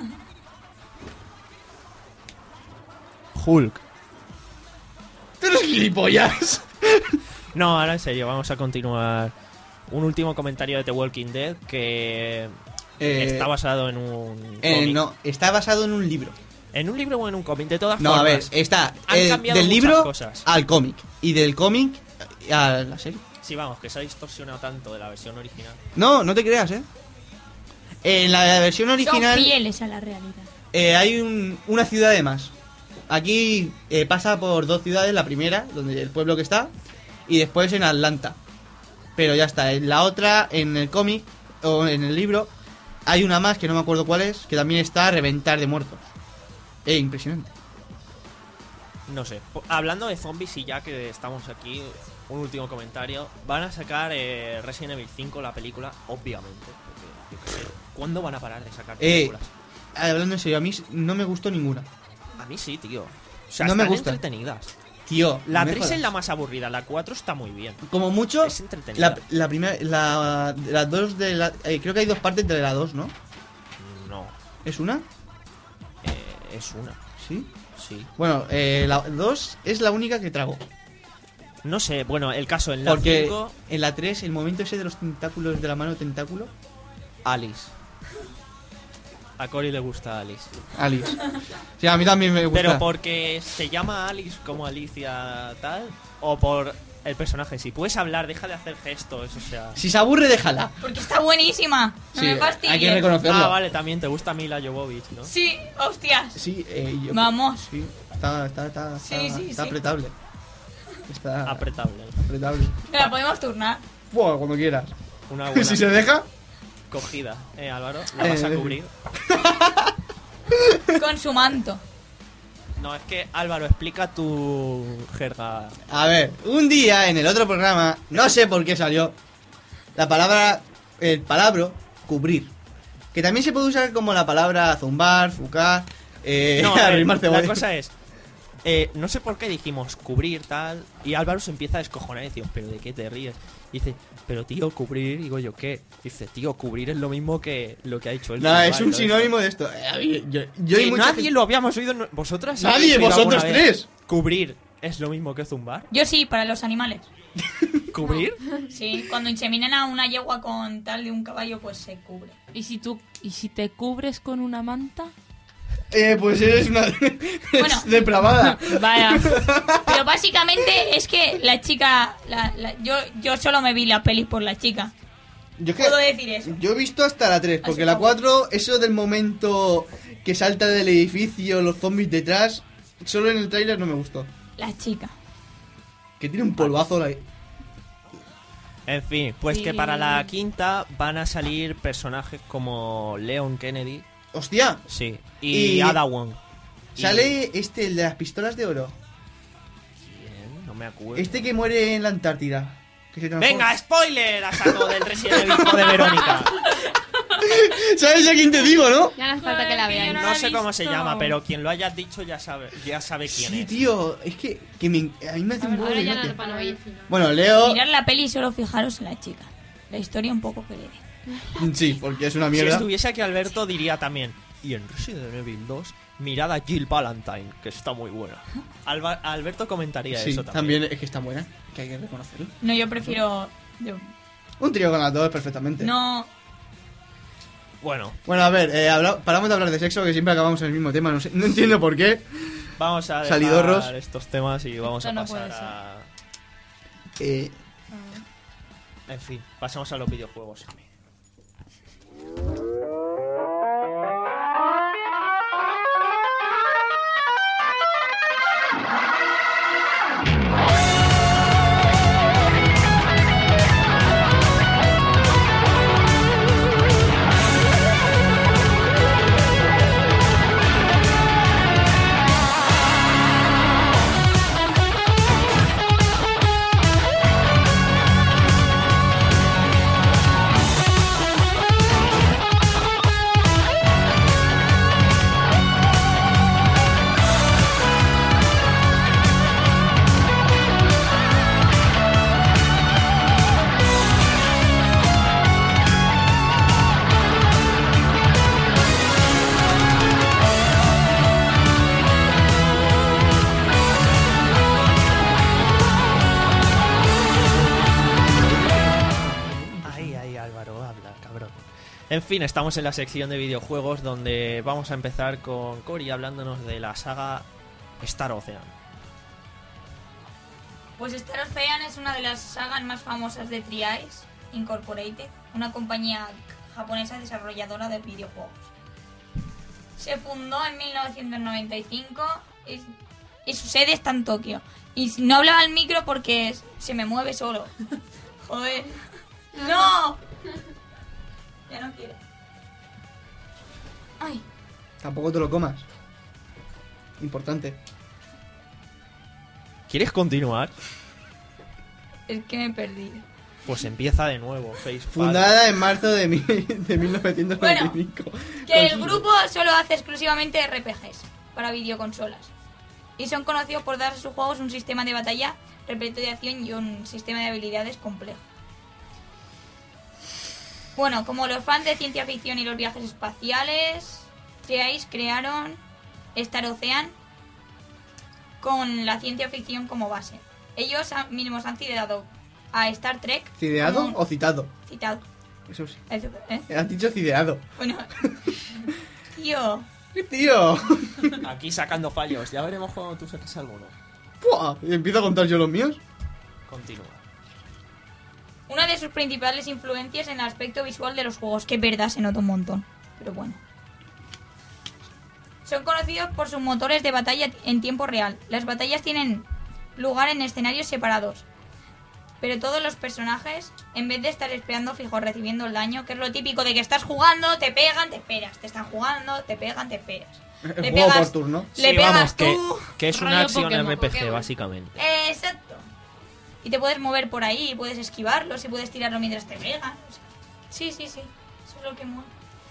Hulk. ¡Tú eres gilipollas! No, ahora en serio, vamos a continuar un último comentario de The Walking Dead que Eh, está basado en un eh, cómic. no, está basado en un libro. ¿En un libro o en un cómic? De todas No, formas. a ver, está han eh, cambiado del muchas libro cosas. al cómic. Y del cómic a la serie. Sí, vamos, que se ha distorsionado tanto de la versión original. No, no te creas, ¿eh? En la versión Son original fieles a la realidad. eh, hay un- una ciudad de más. Aquí eh, pasa por dos ciudades, la primera, donde el pueblo que está, y después en Atlanta. Pero ya está, en la otra, en el cómic, o en el libro, hay una más que no me acuerdo cuál es, que también está a reventar de muertos. Eh, impresionante. No sé. Po- Hablando de zombies y ya que estamos aquí, un último comentario. Van a sacar eh, Resident Evil cinco, la película, obviamente. Porque, yo qué sé, ¿cuándo van a parar de sacar Eh, películas? Hablando en serio, a mí no me gustó ninguna. A mí sí, tío. O sea, no me están gusta. entretenidas. Tío, La no me tres jodas. es la más aburrida, la cuatro está muy bien. Como mucho, Es entretenida. la, la primera, la, las dos de la... eh, creo que hay dos partes de la dos, ¿no? No, ¿Es una? eh, es una, Sí. sí. Bueno, eh, la dos es la única que trago. No sé, bueno, el caso en la Porque cinco, en la tres, el momento ese de los tentáculos de la mano tentáculo, Alice. A Cory le gusta Alice. Alice. Sí, a mí también me gusta. Pero porque se llama Alice como Alicia tal, o por el personaje. Si puedes hablar, deja de hacer gestos, o sea... Si se aburre, déjala. Porque está buenísima. No Sí, me fastidies. hay que reconocerlo. Ah, vale, también te gusta Mila Jovovich, ¿no? Sí, hostias. Sí, eh, yo- Vamos. Sí, está, está, está, Sí, está, sí, está sí. apretable. Está Apretable. apretable. Me la podemos turnar. Buah, cuando quieras. Una buena Si se deja. cogida. Eh, Álvaro, ¿la vas a Eh, cubrir? Con su manto. No, es que Álvaro, explica tu jerga. A ver, un día en el otro programa, no sé por qué salió la palabra, el palabra cubrir. Que también se puede usar como la palabra zumbar, fucar, eh, No, a ver, arrimar la cebolla. cosa es... eh, no sé por qué dijimos cubrir tal, y Álvaro se empieza a descojonar y dice, pero ¿de qué te ríes? Y dice, pero tío, cubrir, digo yo, ¿qué? Dice, tío, cubrir es lo mismo que lo que ha dicho él. No, es un sinónimo de esto. Eh, a ver, Yo, yo y Que mucha nadie gente- lo habíamos oído, no- vosotras. Nadie, habéis oído vosotros alguna vez tres. Cubrir es lo mismo que zumbar. Yo sí, para los animales. ¿Cubrir? Sí, cuando inseminan a una yegua con tal de un caballo, pues se cubre. ¿Y si tú y si te cubres con una manta? Eh, pues eres una Bueno. depravada. Vaya. Pero básicamente es que la chica... la- la- yo, yo solo me vi la peli por la chica. Yo, es que- Puedo decir eso. yo he visto hasta la tres, porque Así la como- cuatro, eso del momento que salta del edificio, los zombies detrás, solo en el tráiler no me gustó. La chica. Que tiene un polvazo ahí. En fin, pues Sí. que para la quinta van a salir personajes como Leon Kennedy, Hostia, sí, y, Y- Ada Wong. Y- sale este, el de las pistolas de oro. ¿Quién? No me acuerdo. Este que muere en la Antártida. Que se transforma- ¡Venga, spoiler! A saco del Resident Evil de Verónica. ¿Sabes a quién te digo, no? Ya no hace falta que la veáis. No No la sé he cómo se visto. llama, pero quien lo haya dicho ya sabe, ya sabe quién Sí, es. tío, es que, que me, a mí me hace un huevo Ahora de ya no gracia. lo van a ver. Bueno, Leo... Mirar la peli y solo fijaros en la chica. La historia un poco que le dé. Sí, porque es una Si mierda. estuviese aquí Alberto diría también, y en Resident Evil dos, mirad a Jill Valentine, que está muy buena. Alba- Alberto comentaría Sí, eso también. también. Es que está buena, que hay que reconocerlo. No, yo prefiero... yo- Un trío con las dos perfectamente. no... Bueno, Bueno, a ver, eh, habla- paramos de hablar de sexo, que siempre acabamos en el mismo tema, no, sé, no entiendo por qué. vamos a dejar Salidorros. estos temas y vamos Esto a no pasar puede ser. a... Eh, En fin, pasemos a los videojuegos. En fin, estamos en la sección de videojuegos donde vamos a empezar con Cory hablándonos de la saga Star Ocean. Pues Star Ocean es una de las sagas más famosas de Three Eyes Incorporated, una compañía japonesa desarrolladora de videojuegos. Se fundó en mil novecientos noventa y cinco y, y su sede está en Tokio. Y no hablaba al micro porque se me mueve solo. Joder. ¡No! Ya no quiero. Ay. Tampoco te lo comas. Importante. ¿Quieres continuar? Es que me he perdido. Pues empieza de nuevo, Facepalm. Fundada en marzo de, mi, de mil novecientos noventa y cinco. Que el grupo solo hace exclusivamente R P Gs para videoconsolas. Y son conocidos por dar a sus juegos un sistema de batalla repleto de acción y un sistema de habilidades complejo. Bueno, como los fans de ciencia ficción y los viajes espaciales, Three Eyes crearon Star Ocean con la ciencia ficción como base. Ellos mismos han citado a Star Trek. ¿Cideado como... o citado? Citado. Eso sí. Eso, ¿eh? Has dicho cideado. Bueno. Tío. ¿Qué tío? Aquí sacando fallos. Ya veremos cuando tú saques alguno. Buah, ¿y empiezo a contar yo los míos? Continúa. Una de sus principales influencias en el aspecto visual de los juegos, que es verdad, se nota un montón. Pero bueno. Son conocidos por sus motores de batalla en tiempo real. Las batallas tienen lugar en escenarios separados. Pero todos los personajes, en vez de estar esperando fijo recibiendo el daño, que es lo típico de que estás jugando, te pegan, te esperas. Te están jugando, te pegan, te esperas. El Le juego pegas- por turno. Le Sí, pegas vamos, tú. que, que es una rollo acción Pokémon, R P G, Pokémon. básicamente. Exacto. Y te puedes mover por ahí, puedes esquivarlos y puedes tirarlo mientras te pegan. O sea, sí, sí, sí. Eso es lo que mola.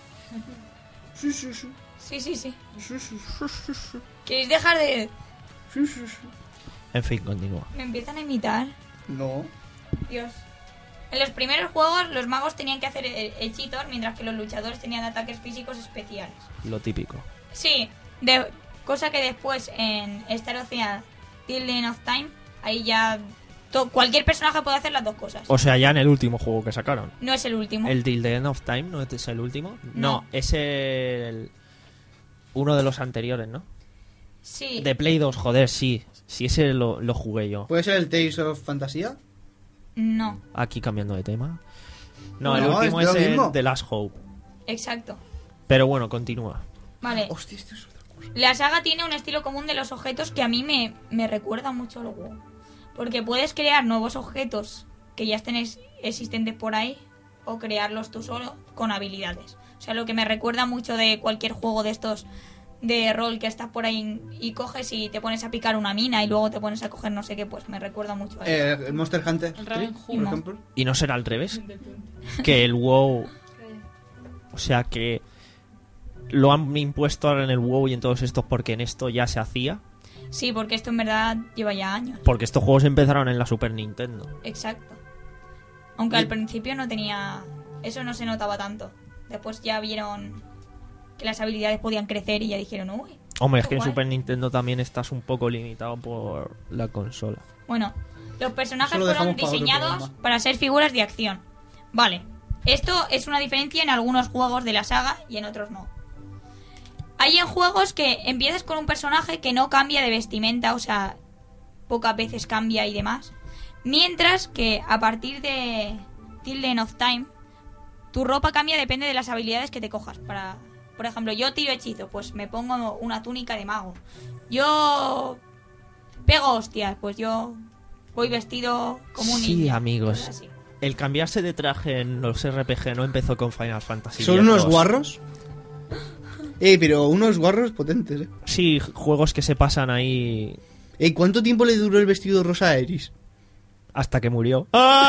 Sí, sí, sí. Sí, sí, sí. Sí, sí, sí, sí, sí. ¿Queréis dejar de...? Sí, sí, sí. En fin, continúa. ¿Me empiezan a imitar? No. Dios. En los primeros juegos, los magos tenían que hacer he- hechizos, mientras que los luchadores tenían ataques físicos especiales. Lo típico. Sí, de, cosa que después en Star Ocean Till the End of Time, ahí ya to- cualquier personaje puede hacer las dos cosas. O sea, ya en el último juego que sacaron. No es el último. ¿El Till the End of Time no es el último? No. No, es el... uno de los anteriores, ¿no? Sí. De Play dos, joder, sí. Sí, ese lo, lo jugué yo. ¿Puede ser el Tales of Fantasía? No, Aquí cambiando de tema. No, No, el último es es, lo el mismo. The Last Hope. exacto. Pero bueno, continúa. Vale. Hostia, esto es otra cosa. La saga tiene un estilo común de los objetos que a mí me, me recuerda mucho al WoW. Porque puedes crear nuevos objetos que ya estén ex- existentes por ahí o crearlos tú solo con habilidades. O sea, lo que me recuerda mucho de cualquier juego de estos de rol que estás por ahí y coges y te pones a picar una mina y luego te pones a coger no sé qué, pues me recuerda mucho a eso. Eh, el Monster Hunter El tres, Raven por Hood. ejemplo. ¿Y no será al revés? Que el WoW... O sea, que lo han impuesto ahora en el WoW y en todos estos porque en esto ya se hacía. Sí, porque esto en verdad lleva ya años. Porque estos juegos empezaron en la Super Nintendo. Exacto. Aunque al principio no tenía... Eso no se notaba tanto. Después ya vieron que las habilidades podían crecer y ya dijeron, uy. Hombre, es qué que en guay. Super Nintendo también estás un poco limitado por la consola. Bueno, los personajes Eso lo fueron dejamos para otro diseñados programa. para ser figuras de acción. Vale. Esto es una diferencia en algunos juegos de la saga y en otros no. Hay en juegos que empiezas con un personaje que no cambia de vestimenta, o sea, pocas veces cambia y demás. Mientras que a partir de Till the End of Time, tu ropa cambia depende de las habilidades que te cojas. Para, por ejemplo, yo tiro hechizo, pues me pongo una túnica de mago. Yo pego hostias, pues yo voy vestido como un Sí, ninja, amigos. cosas así. El cambiarse de traje en los R P G no empezó con Final Fantasy. ¿Son diez unos dos. guarros? Eh, pero unos guarros potentes, eh. Sí, juegos que se pasan ahí Eh, ¿cuánto tiempo le duró el vestido rosa a Eris? hasta que murió.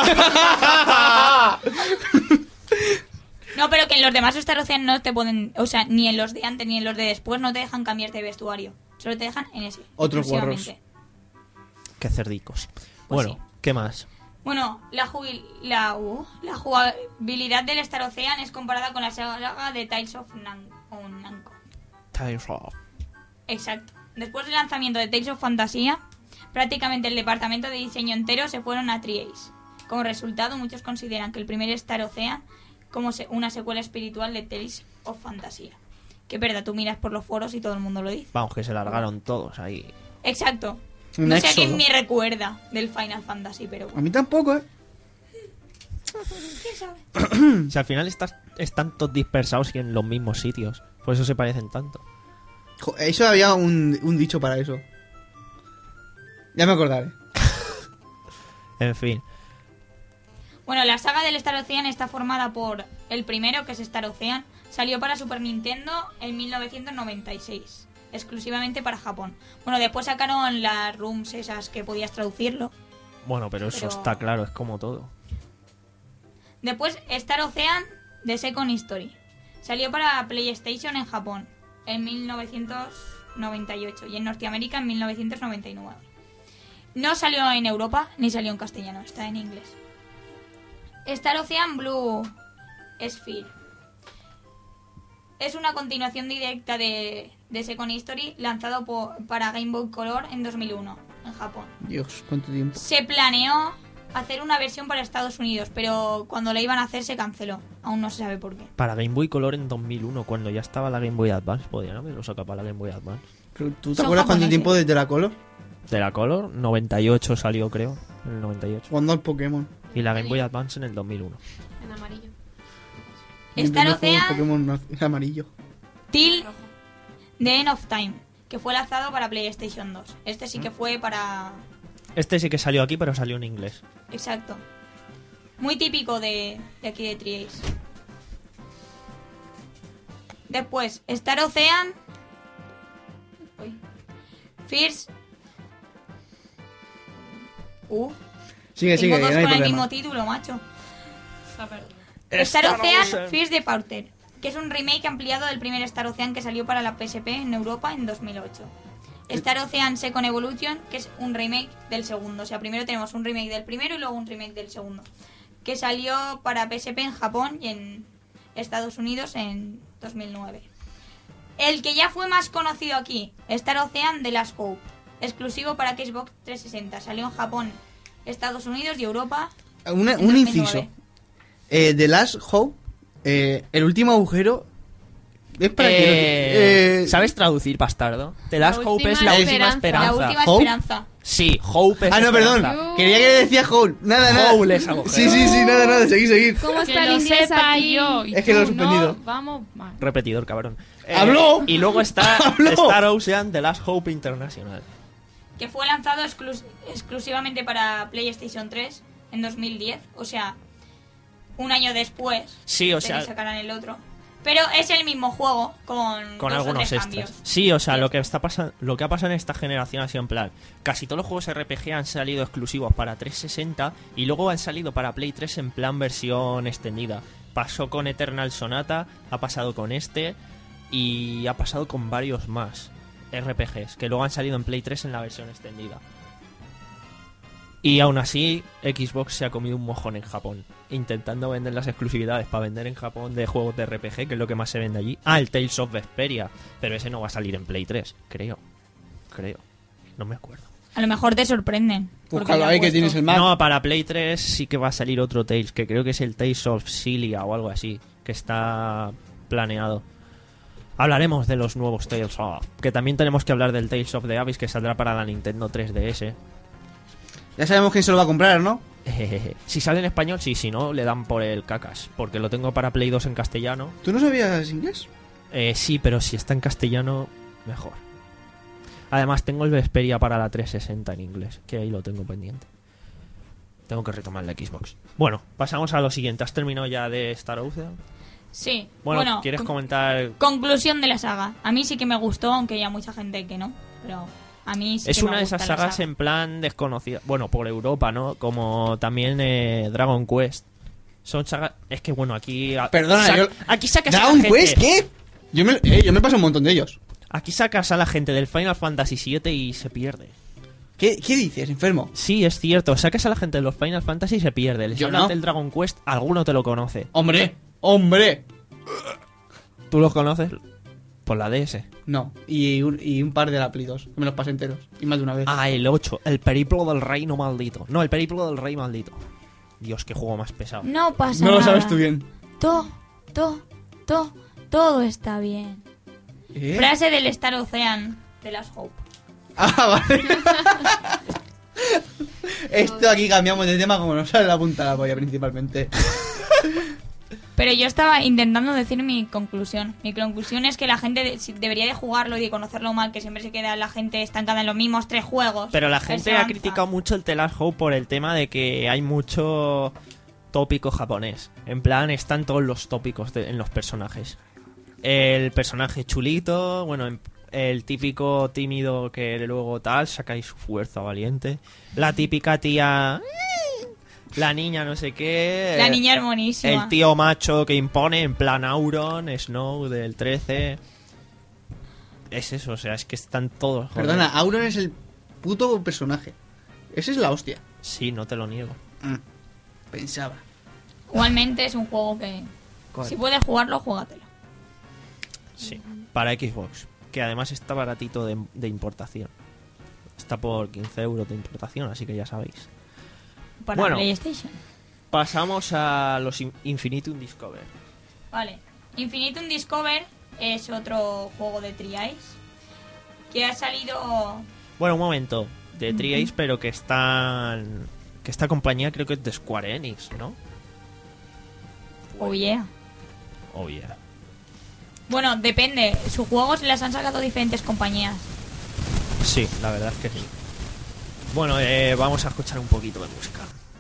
No, pero que en los demás Star Ocean no te pueden... O sea, ni en los de antes ni en los de después no te dejan cambiarte de vestuario. Solo te dejan en ese. Otros exclusivamente. Qué cerdicos. Pues bueno, sí. ¿qué más? Bueno, la, jubil- la, uh, la jugabilidad del Star Ocean es comparada con la saga de Tales of Nan- o Nanko. Tales of. Exacto. Después del lanzamiento de Tales of Fantasía, prácticamente el departamento de diseño entero se fueron a Three Eyes. Como resultado, muchos consideran que el primer Star Ocean como se- una secuela espiritual de Tales of Fantasía. Que es verdad, tú miras por los foros y todo el mundo lo dice. Vamos, que se largaron todos ahí. Exacto. Un no sé a éxodo. quién me recuerda del Final Fantasy, pero A bueno. mí tampoco, ¿eh? ¿Quién sabe? Si al final estás, están todos dispersados y en los mismos sitios. Por eso se parecen tanto. Jo, Eso había un, un dicho para eso. Ya me acordaré. En fin. Bueno, la saga del Star Ocean está formada por el primero, que es Star Ocean. Salió para Super Nintendo en mil novecientos noventa y seis, exclusivamente para Japón. Bueno, después sacaron las rooms esas que podías traducirlo. Bueno, pero eso Pero- está claro, es como todo. Después Star Ocean The Second History. Salió para PlayStation en Japón en mil novecientos noventa y ocho y en Norteamérica en mil novecientos noventa y nueve. No salió en Europa ni salió en castellano, está en inglés. Star Ocean Blue Sphere. Es una continuación directa de, de Second History, lanzado por, para Game Boy Color en dos mil uno en Japón. Dios, cuánto tiempo. Se planeó hacer una versión para Estados Unidos, pero cuando la iban a hacer se canceló. Aún no se sabe por qué. Para Game Boy Color en dos mil uno, cuando ya estaba la Game Boy Advance, podían haberlo sacado para la Game Boy Advance. Pero, ¿tú te Son acuerdas cuánto japoneses. tiempo desde la Color? De la Color, noventa y ocho salió, creo. En el noventa y ocho. Jugando al Pokémon. Y la Game Boy Advance en el dos mil uno. En amarillo. Mi Star primer juego de Ocean Pokémon no- es amarillo. Till The End of Time, que fue lanzado para PlayStation dos. Este sí que fue para... Este sí que salió aquí, pero salió en inglés. Exacto. Muy típico de, de aquí de Tri-Ace. Después, Star Ocean... Uy. First... Uh, Sigue, sigue, tengo que dos no hay con el problema. mismo título, macho. Está perdido. Star Ocean First Departure, que es un remake ampliado del primer Star Ocean que salió para la P S P en Europa en dos mil ocho. Star Ocean Second Evolution, que es un remake del segundo. O sea, primero tenemos un remake del primero y luego un remake del segundo. Que salió para P S P en Japón y en Estados Unidos en dos mil nueve. El que ya fue más conocido aquí, Star Ocean The Last Hope, exclusivo para Xbox trescientos sesenta. Salió en Japón, Estados Unidos y Europa. Una- en un dos mil inciso. nueve. Eh, The Last Hope, eh, el último agujero. Es para que. Eh, eh, ¿Sabes traducir, bastardo? The Last La Hope es última la última esperanza. esperanza. La última Hope. esperanza. Sí, Hope es Ah, no, perdón. esperanza. Quería que decía Hole. Nada, nada. Hole es agujero. Sí, sí, sí, nada, nada. Seguir, seguir. Que ¿Cómo está el lo inglés sepa aquí? yo. y Es que lo he tú suspendido. no, vamos mal. Repetidor, cabrón. Eh, ¡Habló! Y luego está ¡Habló! Star Ocean The Last Hope International. Que fue lanzado exclus- exclusivamente para PlayStation tres en dos mil diez. O sea, un año después Sí, o de sea, que sacaran el otro. Pero es el mismo juego con, con dos o algunos tres extras. cambios. Sí, o sea, Sí. lo que está pasando, lo que ha pasado en esta generación ha sido en plan, casi todos los juegos R P G han salido exclusivos para trescientos sesenta y luego han salido para Play tres en plan versión extendida. Pasó con Eternal Sonata, ha pasado con este y ha pasado con varios más R P Gs que luego han salido en Play tres en la versión extendida. Y aún así, Xbox se ha comido un mojón en Japón, intentando vender las exclusividades para vender en Japón de juegos de R P G, que es lo que más se vende allí. Ah, el Tales of Vesperia, pero ese no va a salir en Play tres, creo. Creo. No me acuerdo. A lo mejor te sorprenden. porque Búscalo lo ahí han que puesto. tienes el mapa. No, para Play tres sí que va a salir otro Tales, que creo que es el Tales of Cilia o algo así, que está planeado. Hablaremos de los nuevos Tales of, que también tenemos que hablar del Tales of the Abyss, que saldrá para la Nintendo tres D S. Ya sabemos quién se lo va a comprar, ¿no? Si sale en español, sí, si no, le dan por el cacas, porque lo tengo para Play dos en castellano. ¿Tú no sabías inglés? Eh, sí, pero si está en castellano, mejor. Además, tengo el Vesperia para la trescientos sesenta en inglés, que ahí lo tengo pendiente. Tengo que retomar la Xbox. Bueno, pasamos a lo siguiente. ¿Has terminado ya de Star Ocean? Sí. Bueno, Bueno, ¿quieres con- comentar? conclusión de la saga. A mí sí que me gustó, aunque hay mucha gente que no. Pero a mí sí Es que me una de gusta esas la sagas saga. en plan desconocida. Bueno, por Europa, ¿no? Como también eh, Dragon Quest. Son sagas... Es que, bueno, aquí... a- Perdona, sac- yo- Aquí sacas a la ¿Dragon gente... Quest? ¿Qué? Yo me, eh, yo me paso un montón de ellos. Aquí sacas a la gente del Final Fantasy siete y se pierde. ¿Qué, qué dices, enfermo? Sí, es cierto. Sacas a la gente de los Final Fantasy y se pierde. Les Yo hablas no. del Dragon Quest, alguno te lo conoce. ¡Hombre! ¡Hombre! ¿Tú los conoces? Por la D S. No. Y un, y un par de la Play dos. Que me los pasé enteros. Y más de una vez. Ah, el ocho. El periplo del reino maldito. No, el periplo del rey maldito. Dios, qué juego más pesado. No pasa no lo nada. sabes tú bien. todo, todo, todo, todo está bien. ¿Eh? Frase del Star Ocean de las Hope. Ah, vale. Esto aquí cambiamos de tema como nos sale la punta de la polla principalmente. Pero yo estaba intentando decir mi conclusión. Mi conclusión es que la gente de- si- debería de jugarlo y de conocerlo mal, que siempre se queda la gente estancada en los mismos tres juegos. Pero la Él gente se ha avanza. criticado mucho el The Last Hope por el tema de que hay mucho tópico japonés. En plan, están todos los tópicos de- en los personajes. El personaje chulito, bueno, en- el típico tímido que luego tal, sacáis su fuerza valiente. La típica tía... La niña no sé qué. La niña es monísima. El tío macho que impone, en plan Auron, Snow del trece. Es eso, o sea, es que están todos. joder. Perdona, Auron es el puto personaje. Esa es la hostia. Sí, no te lo niego. Mm, Pensaba. Igualmente es un juego que... ¿Cuál? Si puedes jugarlo, juégatelo. Sí, para Xbox. Que además está baratito de, de importación. Está por quince euros de importación, así que ya sabéis. Para Bueno. PlayStation. Pasamos a los In- Infinitum Discover. Vale. Infinitum Discover es otro juego de Tri-Ace que ha salido... Bueno, un momento. De Tri-Ace, pero que están... Que esta compañía creo que es de Square Enix, ¿no? Oh yeah. Oh, yeah. Bueno, depende. Sus juegos las han sacado diferentes compañías. Sí, la verdad es que sí. Bueno, eh, vamos a escuchar un poquito de música.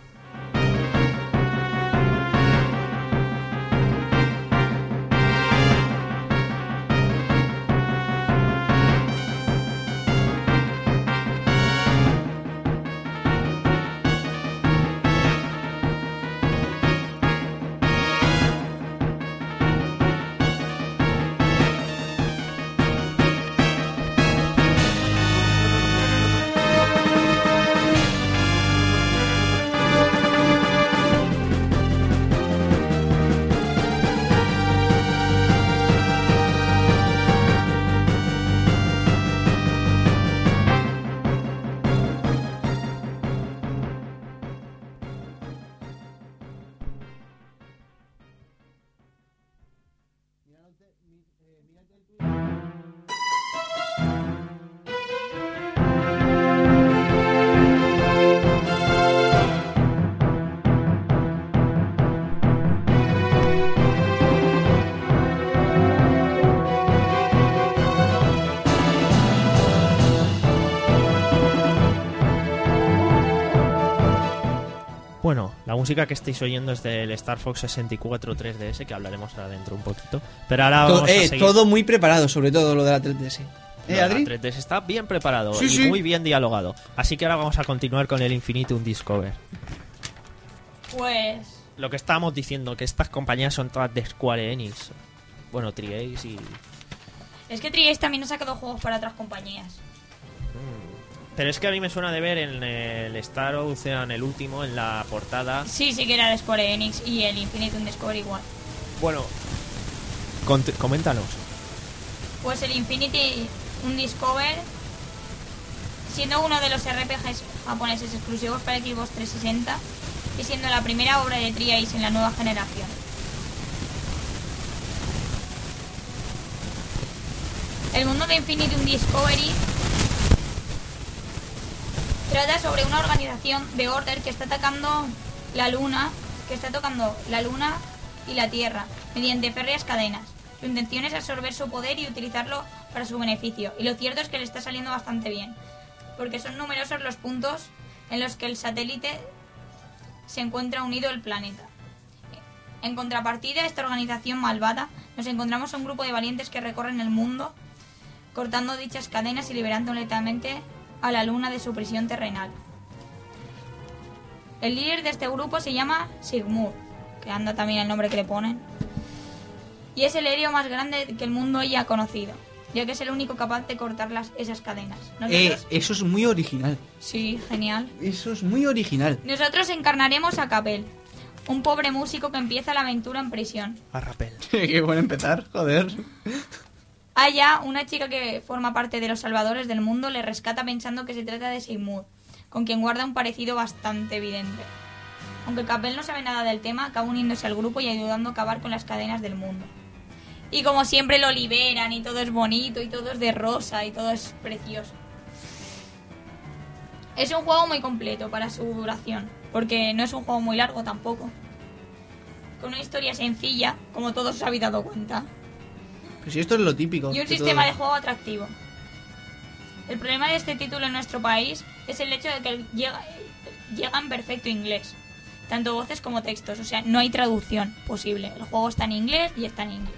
Bueno, la música que estáis oyendo es del Star Fox sesenta y cuatro tres D S, que hablaremos ahora dentro un poquito. Pero ahora Todo, vamos a eh, seguir. todo muy preparado, sobre todo lo de la tres D S. Lo ¿Eh, de la Adri? tres D S está bien preparado Sí, y sí. muy bien dialogado. Así que ahora vamos a continuar con el Infinitum Discover. Pues... Lo que estábamos diciendo, que estas compañías son todas de Square Enix. Bueno, Tri-Ace y... Es que Tri-Ace también ha sacado juegos para otras compañías. Pero es que a mí me suena de ver en el Star Ocean, el último, en la portada. Sí, sí que era de Square Enix y el Infinitum Discover igual. Bueno, cont- coméntanos. Pues el Infinity un Discover, siendo uno de los R P Gs japoneses exclusivos para Xbox trescientos sesenta y siendo la primera obra de Tri-Ace en la nueva generación. El mundo de Infinitum Discovery trata sobre una organización de Order que está atacando la luna, que está tocando la luna y la Tierra mediante férreas cadenas. Su intención es absorber su poder y utilizarlo para su beneficio. Y lo cierto es que le está saliendo bastante bien, porque son numerosos los puntos en los que el satélite se encuentra unido al planeta. En contrapartida a esta organización malvada, nos encontramos a un grupo de valientes que recorren el mundo, cortando dichas cadenas y liberando lentamente a la luna de su prisión terrenal. El líder de este grupo se llama Sigmund, que anda también el nombre que le ponen, y es el héroe más grande que el mundo haya conocido, ya que es el único capaz de cortar las, esas cadenas. Eh, Nosotros... eso es muy original. Sí, genial. Eso es muy original. Nosotros encarnaremos a Capel, un pobre músico que empieza la aventura en prisión. A Rappel. Qué bueno empezar, joder. Aya, una chica que forma parte de los salvadores del mundo, le rescata pensando que se trata de Sigmund, con quien guarda un parecido bastante evidente. Aunque Capel no sabe nada del tema, acaba uniéndose al grupo y ayudando a acabar con las cadenas del mundo. Y como siempre lo liberan y todo es bonito y todo es de rosa y todo es precioso. Es un juego muy completo para su duración, porque no es un juego muy largo tampoco. Con una historia sencilla, como todos os habéis dado cuenta. Pues si esto es lo típico. Y un de sistema todo. de juego atractivo. El problema de este título en nuestro país es el hecho de que llega, llega en perfecto inglés. Tanto voces como textos, o sea, no hay traducción posible. El juego está en inglés y está en inglés.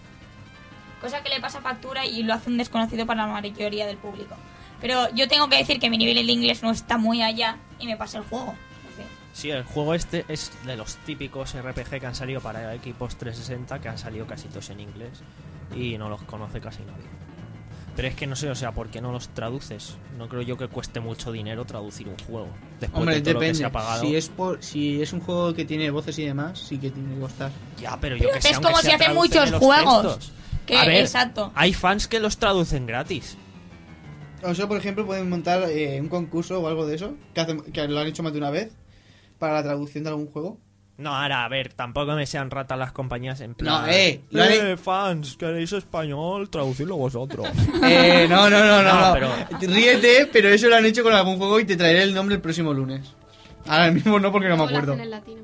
Cosa que le pasa factura y lo hace un desconocido para la mayoría del público. Pero yo tengo que decir que mi nivel de inglés no está muy allá y me pasa el juego. En fin. Sí, el juego este es de los típicos R P G que han salido para equipos trescientos sesenta, que han salido casi todos en inglés y no los conoce casi nadie. Pero es que no sé, o sea, ¿por qué no los traduces? No creo yo que cueste mucho dinero traducir un juego. Después Hombre, de todo lo que depende. se ha pagado. Si es, por, si es un juego que tiene voces y demás, sí que tiene que costar. Ya, pero yo Pero que sé, es aunque como sea si hacen traducen muchos los juegos. textos. Que, A ver, exacto. hay fans que los traducen gratis. O sea, por ejemplo, pueden montar eh, un concurso o algo de eso, que, hacen, que lo han hecho más de una vez, para la traducción de algún juego. No, ahora, a ver, tampoco me sean ratas las compañías en plan... No, eh, lo han eh, fans, queréis español, traducidlo vosotros. Eh, no, no, no, no, No, no. pero- Ríete, pero eso lo han hecho con algún juego y te traeré el nombre el próximo lunes. Ahora mismo no, porque no me Luego lo acuerdo. hacen en latino.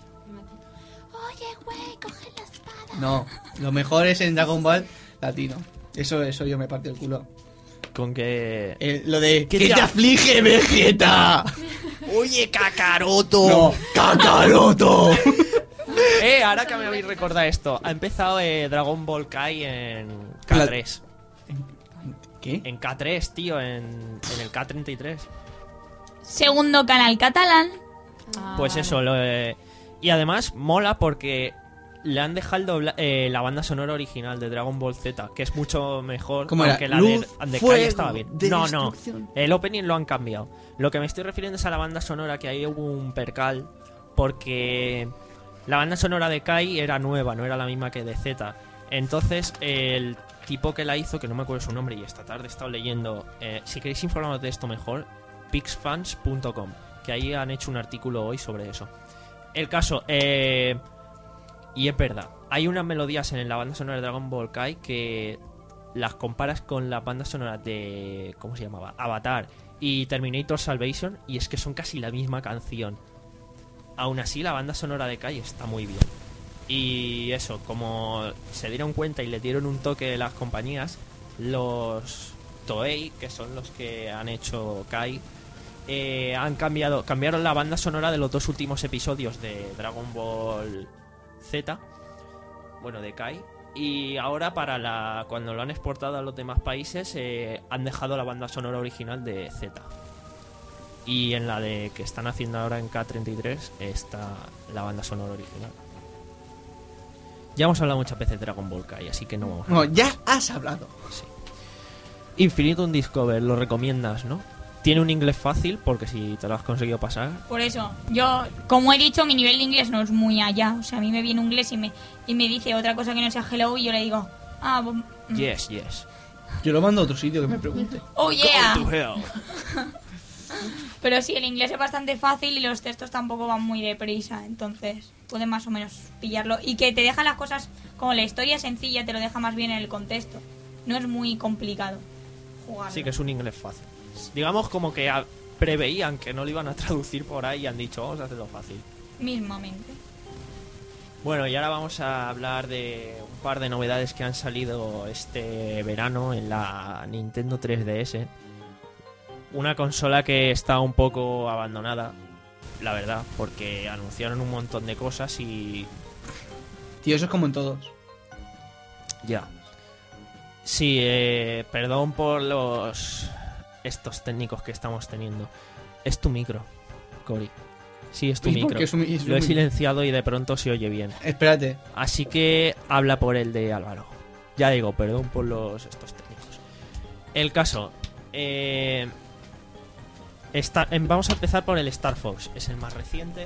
Oye, güey, coge la espada. No, lo mejor es en Dragon Ball latino. Eso, eso yo me partí el culo. Con que... Eh, lo de ¿Qué ¿qué te te ha- aflige, Vegeta? ¡Oye, Kakaroto! No, Kakaroto. Eh, ahora que me habéis recordado esto, ha empezado eh, Dragon Ball Kai en K tres. ¿Qué? En K tres, tío, en, en el K treinta y tres. Segundo canal catalán. Ah, Pues vale. eso, lo, eh, y además mola porque le han dejado el dobla- eh, la banda sonora original de Dragon Ball Z, que es mucho mejor. ¿Cómo era? aunque la Luz, de, de fuego, Kai estaba bien. No, no, destrucción. el opening lo han cambiado. Lo que me estoy refiriendo es a la banda sonora, que ahí hubo un percal, porque la banda sonora de Kai era nueva, no era la misma que de Z. Entonces, el tipo que la hizo, que no me acuerdo su nombre, y esta tarde he estado leyendo, eh, si queréis informaros de esto mejor, pixfans punto com, que ahí han hecho un artículo hoy sobre eso. El caso, eh, y es verdad, hay unas melodías en la banda sonora de Dragon Ball Kai que las comparas con la banda sonora de, ¿cómo se llamaba? Avatar y Terminator Salvation, y es que son casi la misma canción. Aún así, la banda sonora de Kai está muy bien. Y eso, como se dieron cuenta y le dieron un toque de las compañías, los Toei, que son los que han hecho Kai, eh, han cambiado, cambiaron la banda sonora de los dos últimos episodios de Dragon Ball Z, bueno, de Kai, y ahora para la cuando lo han exportado a los demás países eh, han dejado la banda sonora original de Z. Y en la de que están haciendo ahora en K treinta y tres está la banda sonora original. Ya hemos hablado muchas veces de Dragon Ball Kai, así que no vamos a No, hablar ya más. has hablado. Sí. Infinitum Discover, lo recomiendas, ¿no? Tiene un inglés fácil, porque si te lo has conseguido pasar. Por eso, yo, como he dicho, mi nivel de inglés no es muy allá. O sea, a mí me viene un inglés y me, y me dice otra cosa que no sea hello y yo le digo, ah, bu- mm, Yes, yes. Yo lo mando a otro sitio que me pregunte. oh yeah. Go to hell. Pero sí, el inglés es bastante fácil y los textos tampoco van muy deprisa, entonces puedes más o menos pillarlo. Y que te deja las cosas, como la historia sencilla, te lo deja más bien en el contexto. No es muy complicado jugarlo. Sí, que es un inglés fácil. Digamos como que a- preveían que no lo iban a traducir por ahí y han dicho, vamos a hacerlo fácil. Mismamente. Bueno, y ahora vamos a hablar de un par de novedades que han salido este verano en la Nintendo tres D S. Una consola que está un poco abandonada, la verdad, porque anunciaron un montón de cosas y... Tío, eso es como en todos. Ya. Sí, eh, perdón por los... estos técnicos que estamos teniendo. Es tu micro, Cory. Sí, es tu ¿Y por micro. qué es un mi- es un Lo he mi- silenciado y de pronto se oye bien. Espérate. Así que habla por el de Álvaro. Ya digo, perdón por los estos técnicos. El caso. Eh, está, em, vamos a empezar por el Star Fox. Es el más reciente.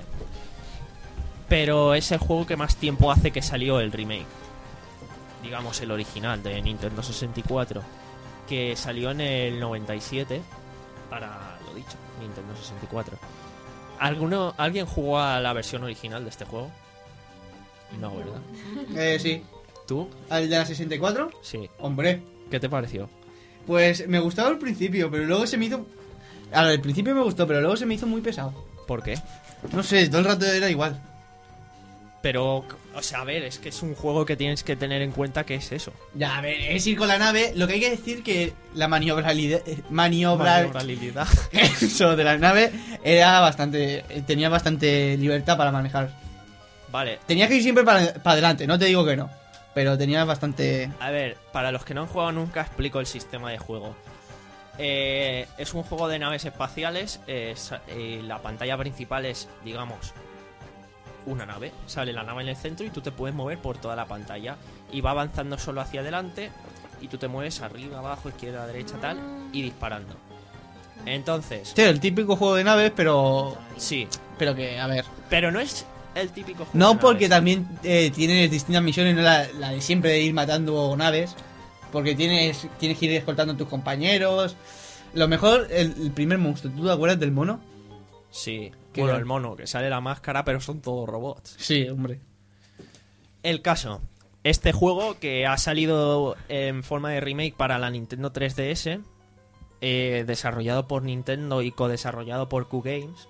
Pero es el juego que más tiempo hace que salió el remake. Digamos el original de Nintendo sesenta y cuatro. Que salió en el noventa y siete. Para lo dicho, Nintendo sesenta y cuatro. ¿Alguno, ¿Alguien jugó a la versión original de este juego? No, ¿verdad? Eh, sí. ¿Tú? ¿Al de la sesenta y cuatro? Sí. Hombre. ¿Qué te pareció? Pues me gustaba al principio, pero luego se me hizo... Al principio me gustó, pero luego se me hizo muy pesado. ¿Por qué? No sé, todo el rato era igual. Pero, o sea, a ver, es que es un juego que tienes que tener en cuenta que es eso. Ya, a ver, es ir con la nave. Lo que hay que decir que la maniobrabilidad... Maniobra... Maniobrabilidad. Eso de la nave era bastante... Tenía bastante libertad para manejar. Vale. Tenía que ir siempre para, para adelante, no te digo que no. Pero tenía bastante... A ver, para los que no han jugado nunca, explico el sistema de juego. Eh, es un juego de naves espaciales. Es, eh, la pantalla principal es, digamos, una nave. Sale la nave en el centro y tú te puedes mover por toda la pantalla. Y va avanzando solo hacia adelante. Y tú te mueves arriba, abajo, izquierda, derecha, tal. Y disparando. Entonces... Sí, el típico juego de naves, pero... Sí. Pero que, a ver... Pero no es el típico juego No de porque naves. también eh, tienes distintas misiones, no la, la de siempre de ir matando naves. Porque tienes, tienes que ir escoltando a tus compañeros. Lo mejor, el, el primer monstruo. ¿Tú te acuerdas del mono? Sí. ¿Qué Bueno, era? el mono, que sale la máscara, pero son todos robots. Sí, hombre. El caso, este juego que ha salido en forma de remake para la Nintendo tres D S, eh, desarrollado por Nintendo y co-desarrollado por Q Games,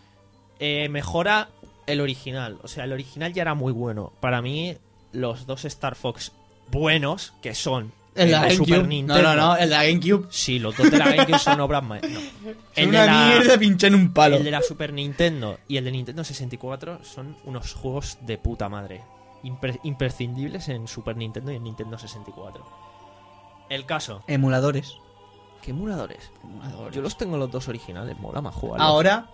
eh, mejora el original. O sea, el original ya era muy bueno. Para mí, los dos Star Fox buenos, que son El de la de Super GameCube. Nintendo. No, no, no, el de la GameCube. Sí, los dos de la GameCube son obras maestras. No. Es El de una la- mierda pinchar en un palo. El de la Super Nintendo y el de Nintendo sesenta y cuatro son unos juegos de puta madre. Impre- imprescindibles en Super Nintendo y en Nintendo sesenta y cuatro. El caso. Emuladores. ¿Qué emuladores? Emuladores. Yo los tengo los dos originales, mola más jugarlos. Ahora...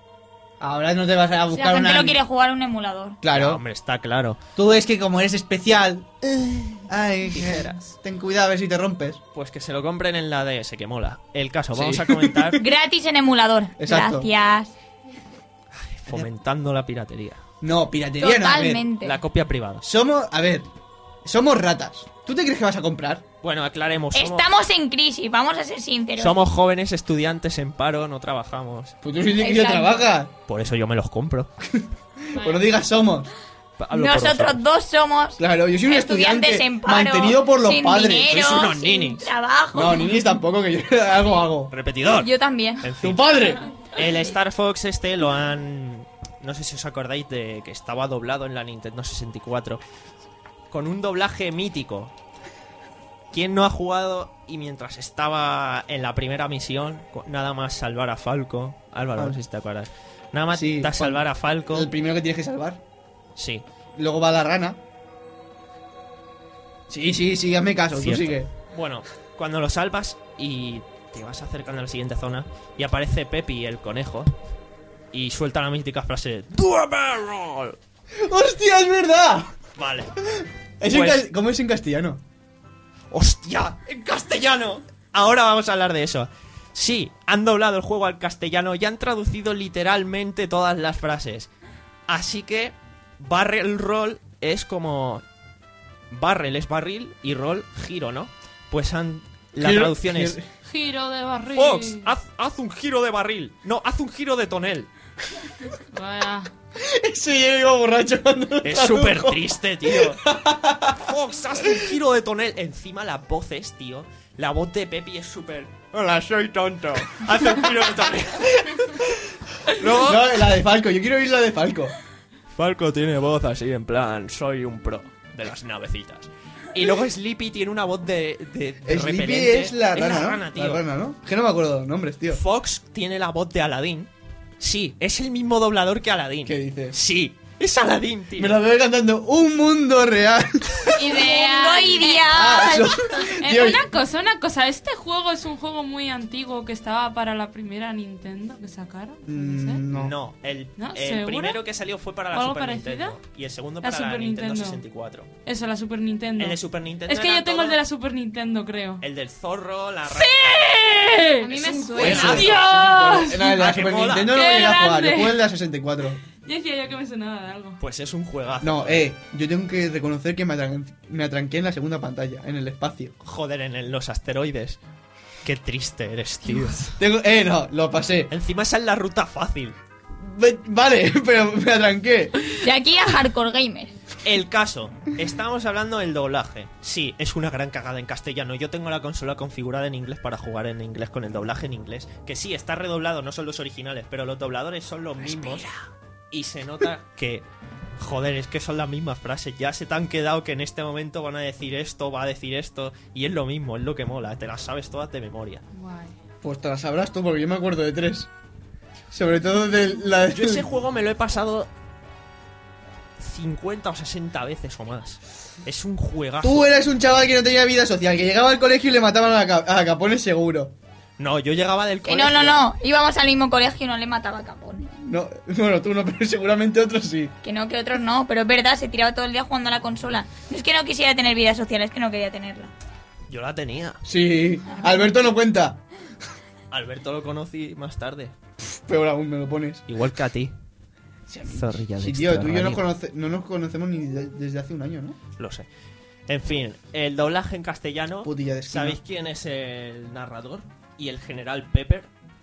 Ahora no te vas a Si la buscar gente una... no quiere jugar un emulador. Claro. Ya, hombre, está claro. Tú es que como eres especial... Ay, Tijeras. ten cuidado a ver si te rompes. Pues que se lo compren en la D S, que mola. El caso, Sí. vamos a comentar Gratis en emulador. Exacto. Gracias. fomentando la piratería. No, piratería no. A ver, Totalmente. La copia privada. somos... A ver... Somos ratas. ¿Tú te crees que vas a comprar? Bueno, aclaremos. Somos, Estamos en crisis, vamos a ser sinceros. somos jóvenes estudiantes en paro, no trabajamos. Pues tú sí que ya Exacto. trabajas. Por eso yo me los compro. Pues no digas somos. Hablo por Nosotros vosotros. dos somos Claro, yo soy un estudiantes estudiante en paro, mantenido por los sin padres. dinero, Sois unos sin ninis. trabajo. No, ninis tampoco, que yo algo hago. Repetidor. Yo también. En ¡Tu fin. padre! El Star Fox este lo han... No sé si os acordáis de que estaba doblado en la Nintendo sesenta y cuatro. Con un doblaje mítico. ¿Quién no ha jugado y mientras estaba en la primera misión, co- nada más salvar a Falco? Álvaro, no sé si te acuerdas. Nada más Sí, da salvar a Falco. El primero que tienes que salvar. Sí, Luego va la rana. Sí, sí, sí, hazme caso, cierto. tú sigue. Bueno, cuando lo salvas y te vas acercando a la siguiente zona y aparece Pepi, el conejo, y suelta la mítica frase ¡Do a barrel! ¡Hostia, es verdad! Vale. Es en Pues- ca- ¿Cómo es en castellano? ¡Hostia! ¡En castellano! Ahora vamos a hablar de eso. Sí, han doblado el juego al castellano y han traducido literalmente todas las frases. Así que barrel roll es como... Barrel es barril y roll giro, ¿no? Pues han... La Giro- traducción es... giro- Giro de barril. Fox, haz, haz un giro de barril. No, haz un giro de tonel. Vaya. Sí, yo iba borracho cuando lo Es tradujo. súper triste, tío. Fox, haz un giro de tonel. Encima las voces, tío. La voz de Pepi es súper... Hola, soy tonto. Haz un giro de tonel. Luego... No, la de Falco, yo quiero oír la de Falco. Falco tiene voz así, en plan, soy un pro de las navecitas. Y luego Sleepy tiene una voz de, de, de Sleepy repelente. es la rana, ¿no? rana, tío. La rana, ¿no? Es que no me acuerdo de los nombres, tío. Fox tiene la voz de Aladdin. Sí, es el mismo doblador que Aladdin. ¿Qué dices? Sí, es Aladdin, tío. Me la veo cantando Un mundo real. Idea. Mundo ideal. Ah, eso. Eh, Tío, una cosa, una cosa. Este juego es un juego muy antiguo que estaba para la primera Nintendo que sacaron. ¿puede ser? mm, no. No, el, ¿No? el ¿Seguro? primero que salió fue para la ¿Algo Super parecido? Nintendo. Y el segundo La para la Super Nintendo, Nintendo. sesenta y cuatro. Eso, la Super Nintendo. El de Super Nintendo Es que era yo tengo el todo- de la Super Nintendo, creo. El del zorro, la rana. ¡Sí! A mí me un suena. juegazo. ¡Dios! No, el de Ah, la que Super mola. Nintendo no ¡Qué llegué a jugar, yo grande! jugué el de la sesenta y cuatro. Yo decía yo que me sonaba de algo. Pues es un juegazo. No, eh, yo tengo que reconocer que me, atran- me atranqué en la segunda pantalla, en el espacio. Joder, en el- los asteroides. Qué triste eres, tío. Tengo, eh, no, lo pasé. Encima esa es la ruta fácil. Ve- Vale, pero me atranqué. De aquí a Hardcore Gamer. El caso, estamos hablando del doblaje. Sí, es una gran cagada en castellano. Yo tengo la consola configurada en inglés para jugar en inglés con el doblaje en inglés. Que sí, está redoblado, no son los originales, pero los dobladores son los mismos. Y se nota que, joder, es que son las mismas frases. Ya se te han quedado que en este momento van a decir esto, va a decir esto. Y es lo mismo, es lo que mola. Te las sabes todas de memoria. Guay. Pues te la sabrás tú, porque yo me acuerdo de tres. Sobre todo de la... Yo ese juego me lo he pasado cincuenta o sesenta veces o más. Es un juegazo. Tú eres un chaval que no tenía vida social, que llegaba al colegio y le mataban a, Ca- a Capone seguro. No, yo llegaba del Que colegio. no, no, no. Íbamos al mismo colegio y no le mataba a Capone. No, bueno, tú no, pero seguramente otros sí. Que no, que otros no. Pero es verdad, se tiraba todo el día jugando a la consola. No es que no quisiera tener vida social, es que no quería tenerla. Yo la tenía. Sí, Alberto no cuenta. Alberto lo conocí más tarde. Peor aún me lo pones. Igual que a ti. Zorrilla de Sí, tío, tú y yo extra nos radio. conoce- no nos conocemos ni de- desde hace un año, ¿no? Lo sé. En fin, el doblaje en castellano. Putilla de esquina. ¿Sabéis quién es el narrador? Y el general Pepper.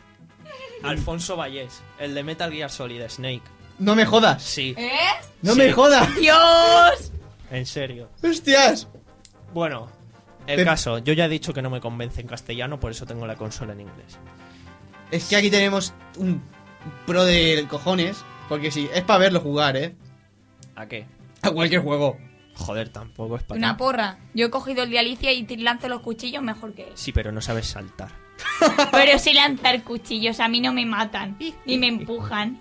Alfonso Vallés, el de Metal Gear Solid, Snake. No me jodas. Sí, ¿Eh? No Sí. me jodas. ¡Dios! en serio. Hostias. Bueno, el Pero- caso, yo ya he dicho que no me convence en castellano, por eso tengo la consola en inglés. Es que aquí tenemos un pro de cojones. Porque sí, es para verlo jugar, ¿eh? ¿A qué? A cualquier juego. Joder, tampoco es para Una ti. porra. Yo he cogido el de Alicia y te lanzo los cuchillos mejor que él. Sí, pero no sabes saltar. Pero si lanzar cuchillos, a mí no me matan. Ni me empujan.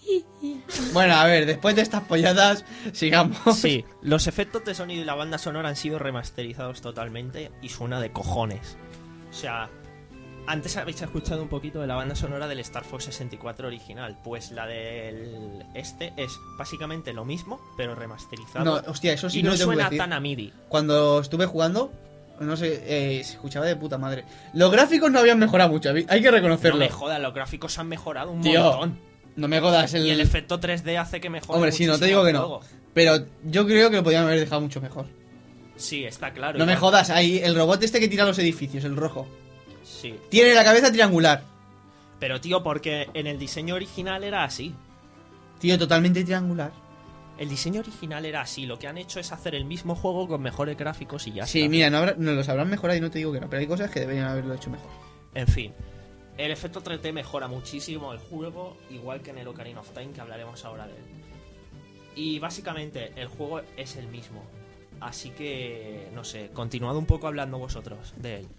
Bueno, a ver, después de estas polladas, sigamos. Sí, los efectos de sonido y la banda sonora han sido remasterizados totalmente y suena de cojones. O sea, antes habéis escuchado un poquito de la banda sonora del Star Fox sesenta y cuatro original. Pues la del este es básicamente lo mismo, pero remasterizado. No, hostia, eso sí y no no lo tengo que suena decir. tan a MIDI. Cuando estuve jugando, no sé, eh, se escuchaba de puta madre. Los gráficos no habían mejorado mucho, hay que No reconocerlo. me jodas, los gráficos han mejorado un Tío, montón. No me jodas el... Y el efecto tres D hace que mejore. Hombre, sí, no te muchísimo digo que el no. juego. Pero yo creo que lo podían haber dejado mucho mejor. Sí, está claro. No me igual. jodas, ahí el robot este que tira los edificios, el rojo. Sí. Tiene la cabeza triangular. Pero tío, porque en el diseño original era así. Tío, totalmente triangular. El diseño original era así. Lo que han hecho es hacer el mismo juego con mejores gráficos y ya Sí, está. mira, no, habrá- no los habrán mejorado y no te digo que no, pero hay cosas que deberían haberlo hecho mejor. En fin, el efecto tres D mejora muchísimo el juego, igual que en el Ocarina of Time, que hablaremos ahora de él. Y básicamente el juego es el mismo. Así que, no sé, continuad un poco hablando vosotros de él.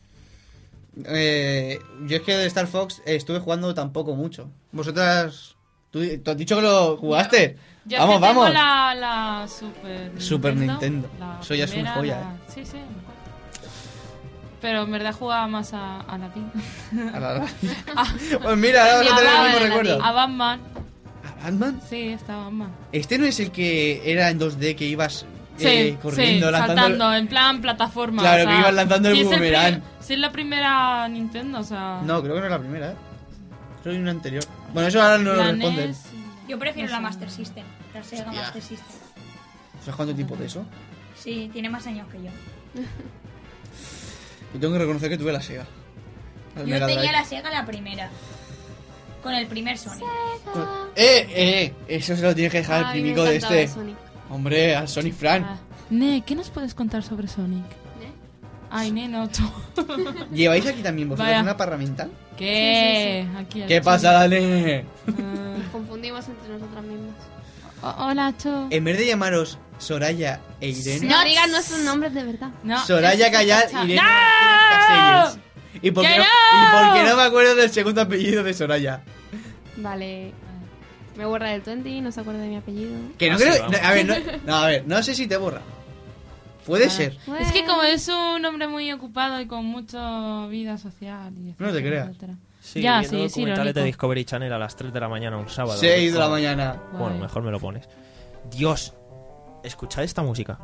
Eh, yo es que de Star Fox eh, estuve jugando tampoco mucho. Vosotras... ¿Tú, tú has dicho que lo jugaste? Yo vamos, es que tengo vamos. la, la Super Super Nintendo. la Eso ya es un primera, joya, la- Sí, sí, me acuerdo. Pero en verdad jugaba más a, a la Pi. A la- la- Pues mira, ahora A vamos a tener el Batman, mismo recuerdo. A Batman. ¿A Batman? Sí, está Batman. Este no es el que era en dos D que ibas Sí, eh, corriendo, sí, lanzando... saltando, en plan plataforma. Claro, o sea, que ibas lanzando el si es boomerang. pri- Si es la primera Nintendo, o sea... No, creo que no es la primera, ¿eh? Creo que hay una anterior. Bueno, eso ahora no lo la responden. N E S, Yo prefiero no la sé. Master System. La Sega Hostia. Master System. ¿Sabes cuánto tiempo de eso? Sí, tiene más años que yo. Yo tengo que reconocer que tuve la Sega. La Yo Mega tenía Drive. la Sega la primera. Con el primer Sonic. ¡Eh, eh! Eso se lo tienes que dejar al Ay, me primico de encantaba este. Sonic. Hombre, al Sonic Fran. Ah. Ne, ¿qué nos puedes contar sobre Sonic? ¿Eh? Ay, ne, no, tú. ¿Lleváis aquí también vosotros Vaya. una parra mental? ¿Qué? Aquí el ¿Qué Cho. pasa, Dale? Ah. Nos confundimos entre nosotras mismas. O- Hola, Cho. En vez de llamaros Soraya e Irene, No digan nuestros nombres de verdad. No, Soraya es- Callar, Cha- Irene ¡No! Martínez Casellas. ¿Y por, qué ¡Que no, no! ¿Y por qué no me acuerdo del segundo apellido de Soraya? Vale. Me borra del veinte, no se acuerda de mi apellido. Que no Así creo. vamos. A ver, no, no, a ver, no sé si te borra. Puede Ah. ser. Es que como es un hombre muy ocupado y con mucha vida social y No te etcétera, creas. etcétera. Sí, Ya, viendo sí, sí, documentales de irónico. Discovery Channel a las tres de la mañana un sábado. seis de la Joder. mañana. Bueno, Guay. mejor me lo pones. Dios, escuchad esta música.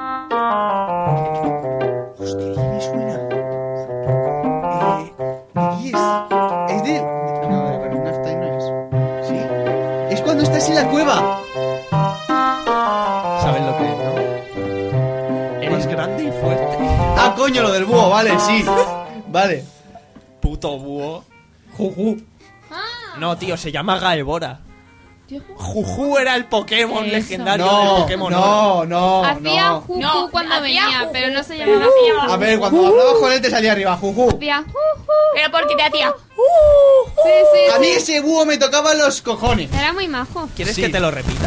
Hostia, ¿qué me suena? Eh. ¿Y es? Es de. No, pero no está, no es. ¿Sí? Es cuando estás en la cueva. ¿Sabes lo que es, no? Eres grande y fuerte. Ah, coño, lo del búho, vale, sí. Vale. Puto búho. Juju. No, tío, se llama Gaebora. Yo jugué- Juju era el Pokémon Eso. legendario No, del Pokémon. no, no, Hacía no. Juju No, cuando hacía venía, Juju. pero no se Pero llamaba no se llamaba A ver, cuando hablabas con él te salía arriba, Juju. Hacía Juju. Pero porque te hacía. Sí, sí, A mí sí. ese búho me tocaba los cojones. Era muy majo. ¿Quieres Sí. que te lo repita?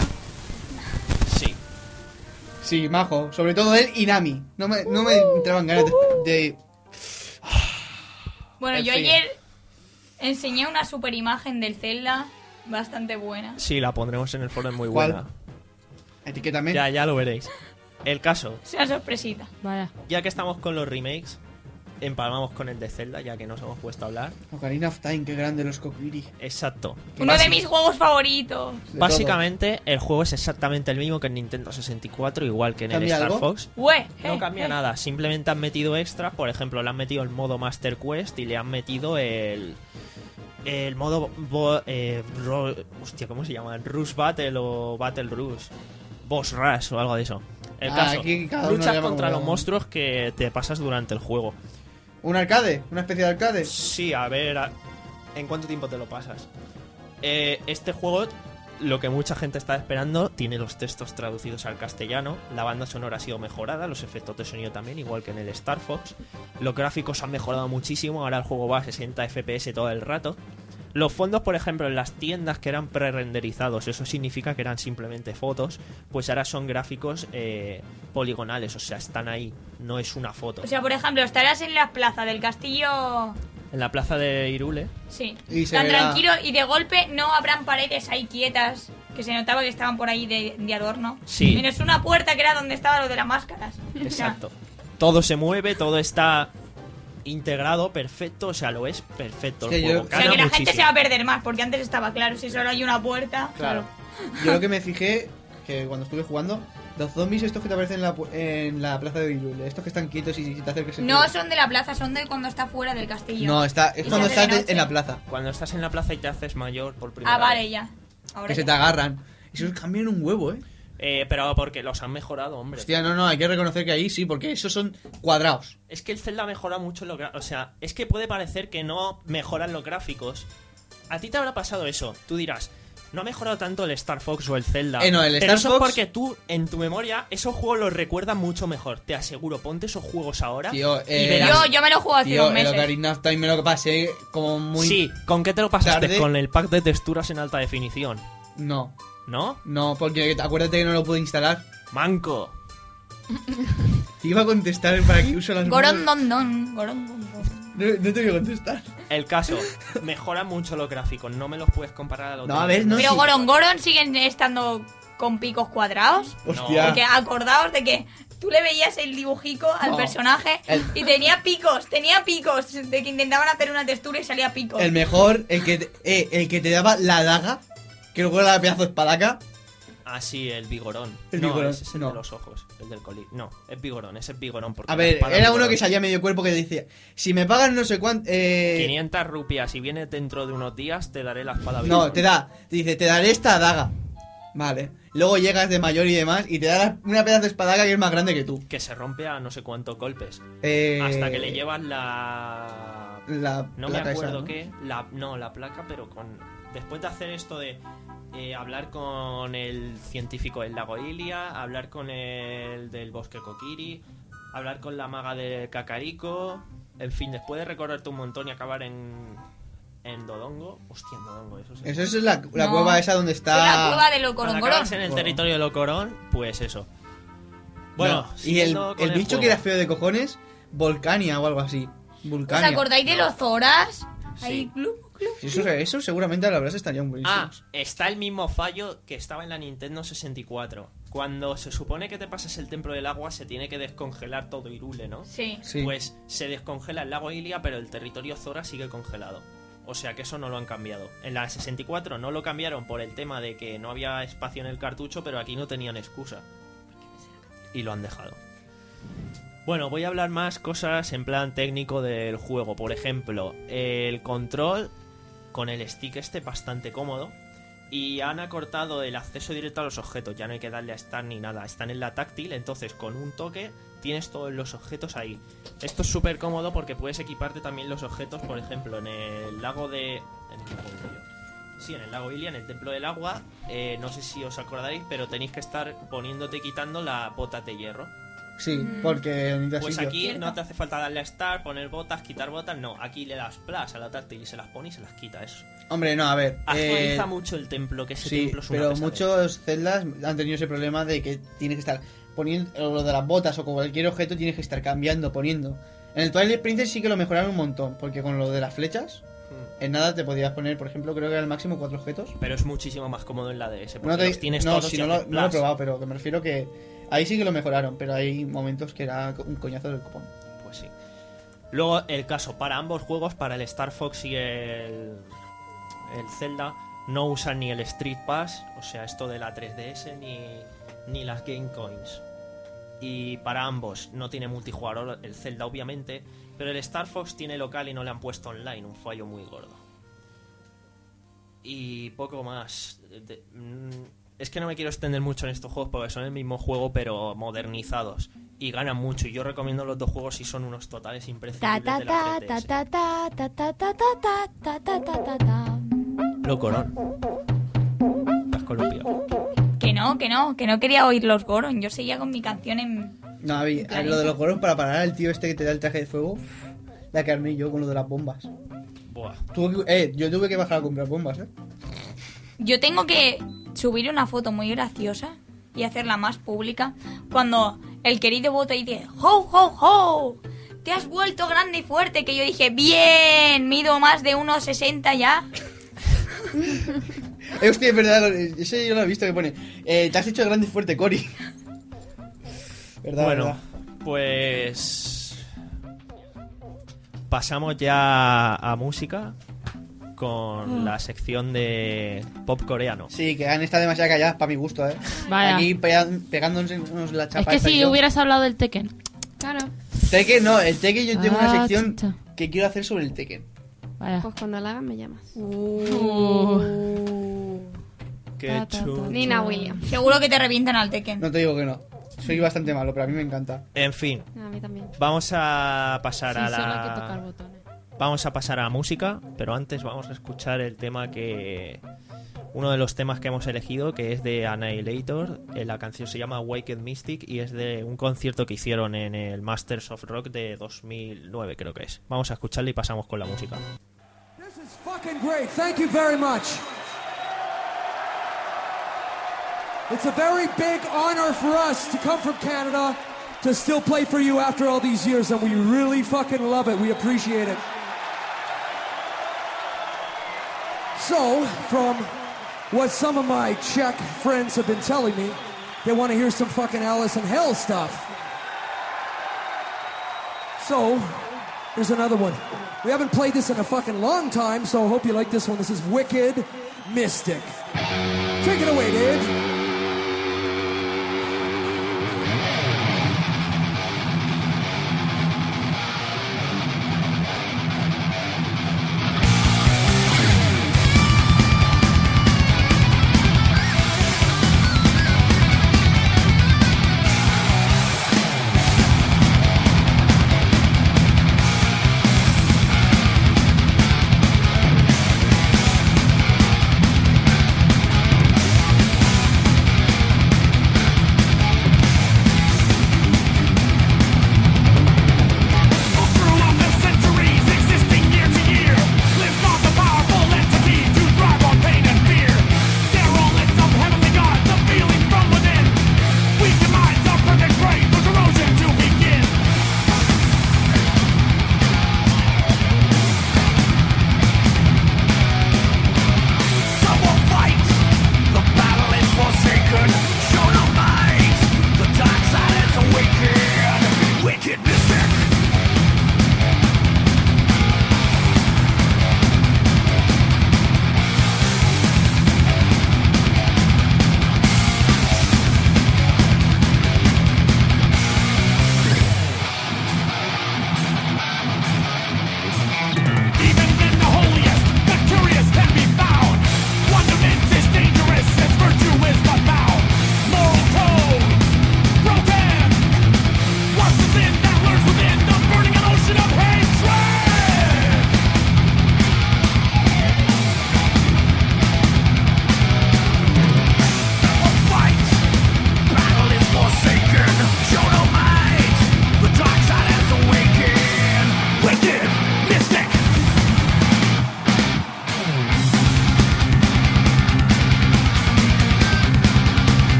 Sí. Sí, majo. Sobre todo él y Nami. No me, no me entraban ganas de... de- Bueno, En yo fin. ayer enseñé una super imagen del Zelda bastante buena. Sí, la pondremos en el foro, es muy ¿Cuál? buena. Etiquétame. Ya, ya lo veréis. El caso, Es una sorpresita. Vale. ya que estamos con los remakes, empalmamos con el de Zelda, ya que nos hemos puesto a hablar. Ocarina of Time, qué grande los Kokiri. Exacto. Uno de Basi- mis juegos favoritos. De Básicamente, el juego es exactamente el mismo que en Nintendo sesenta y cuatro, igual que en el ¿Cambia Star algo? Fox. Ue, No eh, cambia eh. nada, simplemente han metido extras. Por ejemplo, le han metido el modo Master Quest y le han metido el. El modo. bo- eh, ro- hostia, ¿cómo se llama? Rush Battle o Battle Rush. Boss Rush o algo de eso. El Ah, caso, aquí cada uno luchas llama contra como los llama. monstruos que te pasas durante el juego. ¿Un arcade? ¿Una especie de arcade? Sí, a ver, a- ¿en cuánto tiempo te lo pasas? Eh, este juego, lo que mucha gente está esperando, tiene los textos traducidos al castellano, la banda sonora ha sido mejorada, los efectos de sonido también, igual que en el Star Fox, los gráficos han mejorado muchísimo, ahora el juego va a sesenta F P S todo el rato. Los fondos, por ejemplo, en las tiendas que eran pre-renderizados, eso significa que eran simplemente fotos, pues ahora son gráficos eh, poligonales, o sea, están ahí, no es una foto. O sea, por ejemplo, estarás en la plaza del castillo. En la plaza de Irule, Sí. Y se Tan verá- tranquilo y de golpe no habrán paredes ahí quietas. Que se notaba que estaban por ahí de, de adorno. Sí. Menos una puerta que era donde estaba lo de las máscaras. O sea, exacto. Todo se mueve, todo está integrado, perfecto, o sea, lo es perfecto. Es El que juego yo- O sea, gana que la gente muchísimo. se va a perder más, porque antes estaba claro, si solo hay una puerta. Claro. Yo lo que me fijé, que cuando estuve jugando, los zombies estos que te aparecen en la, pu- en la plaza de Irule, estos que están quietos y si te acercas... se No quedan. son de la plaza, son de cuando está fuera del castillo. No, está, es Y cuando se hace de estás noche. en la plaza, Cuando estás en la plaza y te haces mayor por primera Ah, vale, vez. ya. Ahora que se ya. te agarran. Esos cambian un huevo, ¿eh? Eh, pero porque los han mejorado, hombre. Hostia, no, no, hay que reconocer que ahí sí, porque esos son cuadrados. Es que el Zelda mejora mucho lo gra- o sea, es que puede parecer que no mejoran los gráficos. A ti te habrá pasado eso. Tú dirás, no ha mejorado tanto el Star Fox o el Zelda. Eh, no, el Pero Star eso Fox- es porque tú, en tu memoria, esos juegos los recuerdas mucho mejor. Te aseguro, ponte esos juegos ahora. Tío, y eh, verás. Yo, yo me lo juego hace Tío, dos el meses. Ocarina of Time me lo que pasé como muy... Sí, ¿con qué te lo pasaste? tarde. Con el pack de texturas en alta definición. No, ¿No? no, porque acuérdate que no lo pude instalar. Manco. Te iba a contestar para que uso las Gorón manos. don don, gorón don don. No, no te voy a contestar. El caso, mejora mucho los gráficos, no me los puedes comparar a los No, de a ver, no, Pero sí. Goron Goron siguen estando con picos cuadrados. Hostia. Porque acordaos de que tú le veías el dibujico al No. personaje El- y tenía picos, tenía picos de que intentaban hacer una textura y salía picos. El mejor, el que, te, eh, el que te daba la daga, que luego era la pedazo de espadaca. Ah, sí, el vigorón. El no, vigorón, ese es el no. de los ojos, el del coli. No, es vigorón, ese es vigorón. Porque A la ver, espada era vigorón. uno que salía medio cuerpo que decía, si me pagan no sé cuánto... Eh, quinientas rupias y viene dentro de unos días, te daré la espada no, vigorón. te da, te dice, te daré esta daga. Vale. Luego llegas de mayor y demás y te da la- una pedazo de espadaca que es más grande que tú. Que se rompe a no sé cuántos golpes. Eh, Hasta que le llevas la... La No me placa esa, acuerdo ¿no? qué. La, no, la placa, pero con... Después de hacer esto de eh, hablar con el científico del lago Ilia, hablar con el del bosque Kokiri, hablar con la maga de Kakariko... En fin, después de recorrerte un montón y acabar en... En Dodongo. Hostia, en Dodongo, eso sí. Eso es la, la No. cueva esa donde Es está... la cueva de Cuando los Goron Goron. acabas en el territorio de Locorón, pues eso. Bueno, No, y el, siguiendo con el bicho juego. que era feo de cojones, Volcania o algo así. ¿Os Vulcania. acordáis de los Zoras? Sí. Ahí, club, club. Eso, eso seguramente a la verdad estarían Ah, buenísimos. está el mismo fallo que estaba en la Nintendo sesenta y cuatro. Cuando se supone que te pasas el templo del agua, se tiene que descongelar todo Irule, ¿no? Sí. Sí. Pues se descongela el lago Ilia, pero el territorio Zora sigue congelado. O sea que eso no lo han cambiado. En la sesenta y cuatro no lo cambiaron por el tema de que no había espacio en el cartucho, pero aquí no tenían excusa. Y lo han dejado. Bueno, voy a hablar más cosas en plan técnico del juego. Por ejemplo, el control con el stick este bastante cómodo. Y han acortado el acceso directo a los objetos. Ya no hay que darle a Start ni nada. Están en la táctil, entonces con un toque tienes todos los objetos ahí. Esto es súper cómodo porque puedes equiparte también los objetos, por ejemplo, en el lago de... En el lago de Río. Sí, en el lago Ilia, en el Templo del Agua, eh, no sé si os acordáis, pero tenéis que estar poniéndote y quitando las botas de hierro. Sí, porque necesitas Pues sitio. aquí Cierto. no te hace falta darle a Start, poner botas, quitar botas, no. Aquí le das plus a la táctil y se las pone y se las quita, eso. Hombre, no, a ver. Agiliza eh, mucho el templo, que ese sí, templo es una pero pesadez. muchos celdas han tenido ese problema de que tienes que estar poniendo lo de las botas o con cualquier objeto tienes que estar cambiando, poniendo. En el Twilight Princess sí que lo mejoraron un montón, porque con lo de las flechas, Hmm. en nada te podías poner, por ejemplo, creo que era el máximo cuatro objetos. Pero es muchísimo más cómodo en la D S, porque No, te- los tienes no, todos si y no, lo, haces no lo he plus. probado, pero que me refiero que ahí sí que lo mejoraron, pero hay momentos que era un coñazo del copón. Pues sí. Luego, el caso, para ambos juegos, para el Star Fox y el, el Zelda, no usan ni el Street Pass, o sea, esto de la tres D S, ni, ni las Game Coins. Y para ambos no tiene multijugador, el Zelda obviamente, pero el Star Fox tiene local y no le han puesto online, un fallo muy gordo. Y poco más. De- mm, es que no me quiero extender mucho en estos juegos porque son el mismo juego pero modernizados. Y ganan mucho. Y yo recomiendo los dos juegos si son unos totales Ta imprescindibles ta de ta la ta tres D S. ta ta ta ta ta ta ta ta ta ta ta. Locorón. Estás columpiado. Que no, que no, que no quería oír los Goron. Yo seguía con mi canción en... No, a ver, lo de los coros para parar al tío este que te da el traje de fuego, la carné yo con lo de las bombas. Buah. Tuve que- eh, yo tuve que bajar a comprar bombas, eh. Yo tengo que subir una foto muy graciosa y hacerla más pública cuando el querido Boto dice ¡Ho, ho, ho! Te has vuelto grande y fuerte. Que yo dije, bien, mido más de uno sesenta ya. Eh, hostia, es verdad, ese yo lo he visto que pone, eh, te has hecho grande y fuerte, Cory. Verdad, Bueno, verdad. pues pasamos ya a música con la sección de pop coreano. Sí, que han estado demasiado calladas para mi gusto, eh. Vaya. Aquí pega- pegándonos la chapa. Es que esta y si yo. hubieras hablado del Tekken. Claro. Tekken, no, el Tekken yo tengo una Ah, sección chucha. que quiero hacer sobre el Tekken. Vaya. Pues cuando la hagan me llamas. Qué Ta, ta, ta. chulo. Nina Williams. Seguro que te revientan al Tekken. No te digo que no. Soy bastante malo, pero a mí me encanta. En fin, A mí también. vamos a pasar Sí, a solo hay que la tocar botones. vamos a pasar a la música, pero antes vamos a escuchar el tema que uno de los temas que hemos elegido, que es de Annihilator. Eh, La canción se llama Wicked Mystic y es de un concierto que hicieron en el Masters of Rock de dos mil nueve, creo que es. Vamos a escucharle y pasamos con la música. This is fucking great. Thank you very much. It's a very big honor for us to come from Canada to still play for you after all these years, and we really fucking love it. We appreciate it. So, from what some of my Czech friends have been telling me, they want to hear some fucking Alice in Hell stuff. So, here's another one. We haven't played this in a fucking long time, so I hope you like this one. This is Wicked Mystic. Take it away, Dave. Thank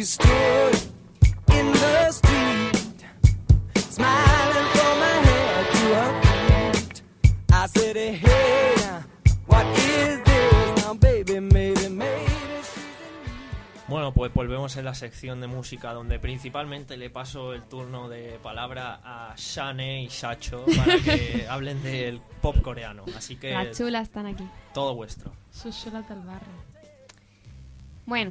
stood in the street, smiling from her head to her feet. I said, hey, what is this now, baby, maybe, maybe. Bueno, pues volvemos en la sección de música, donde principalmente le paso el turno de palabra a Shane y Shacho para que hablen del pop coreano. Así que Las chulas están aquí. todo vuestro. Sus chulas del barrio. Bueno.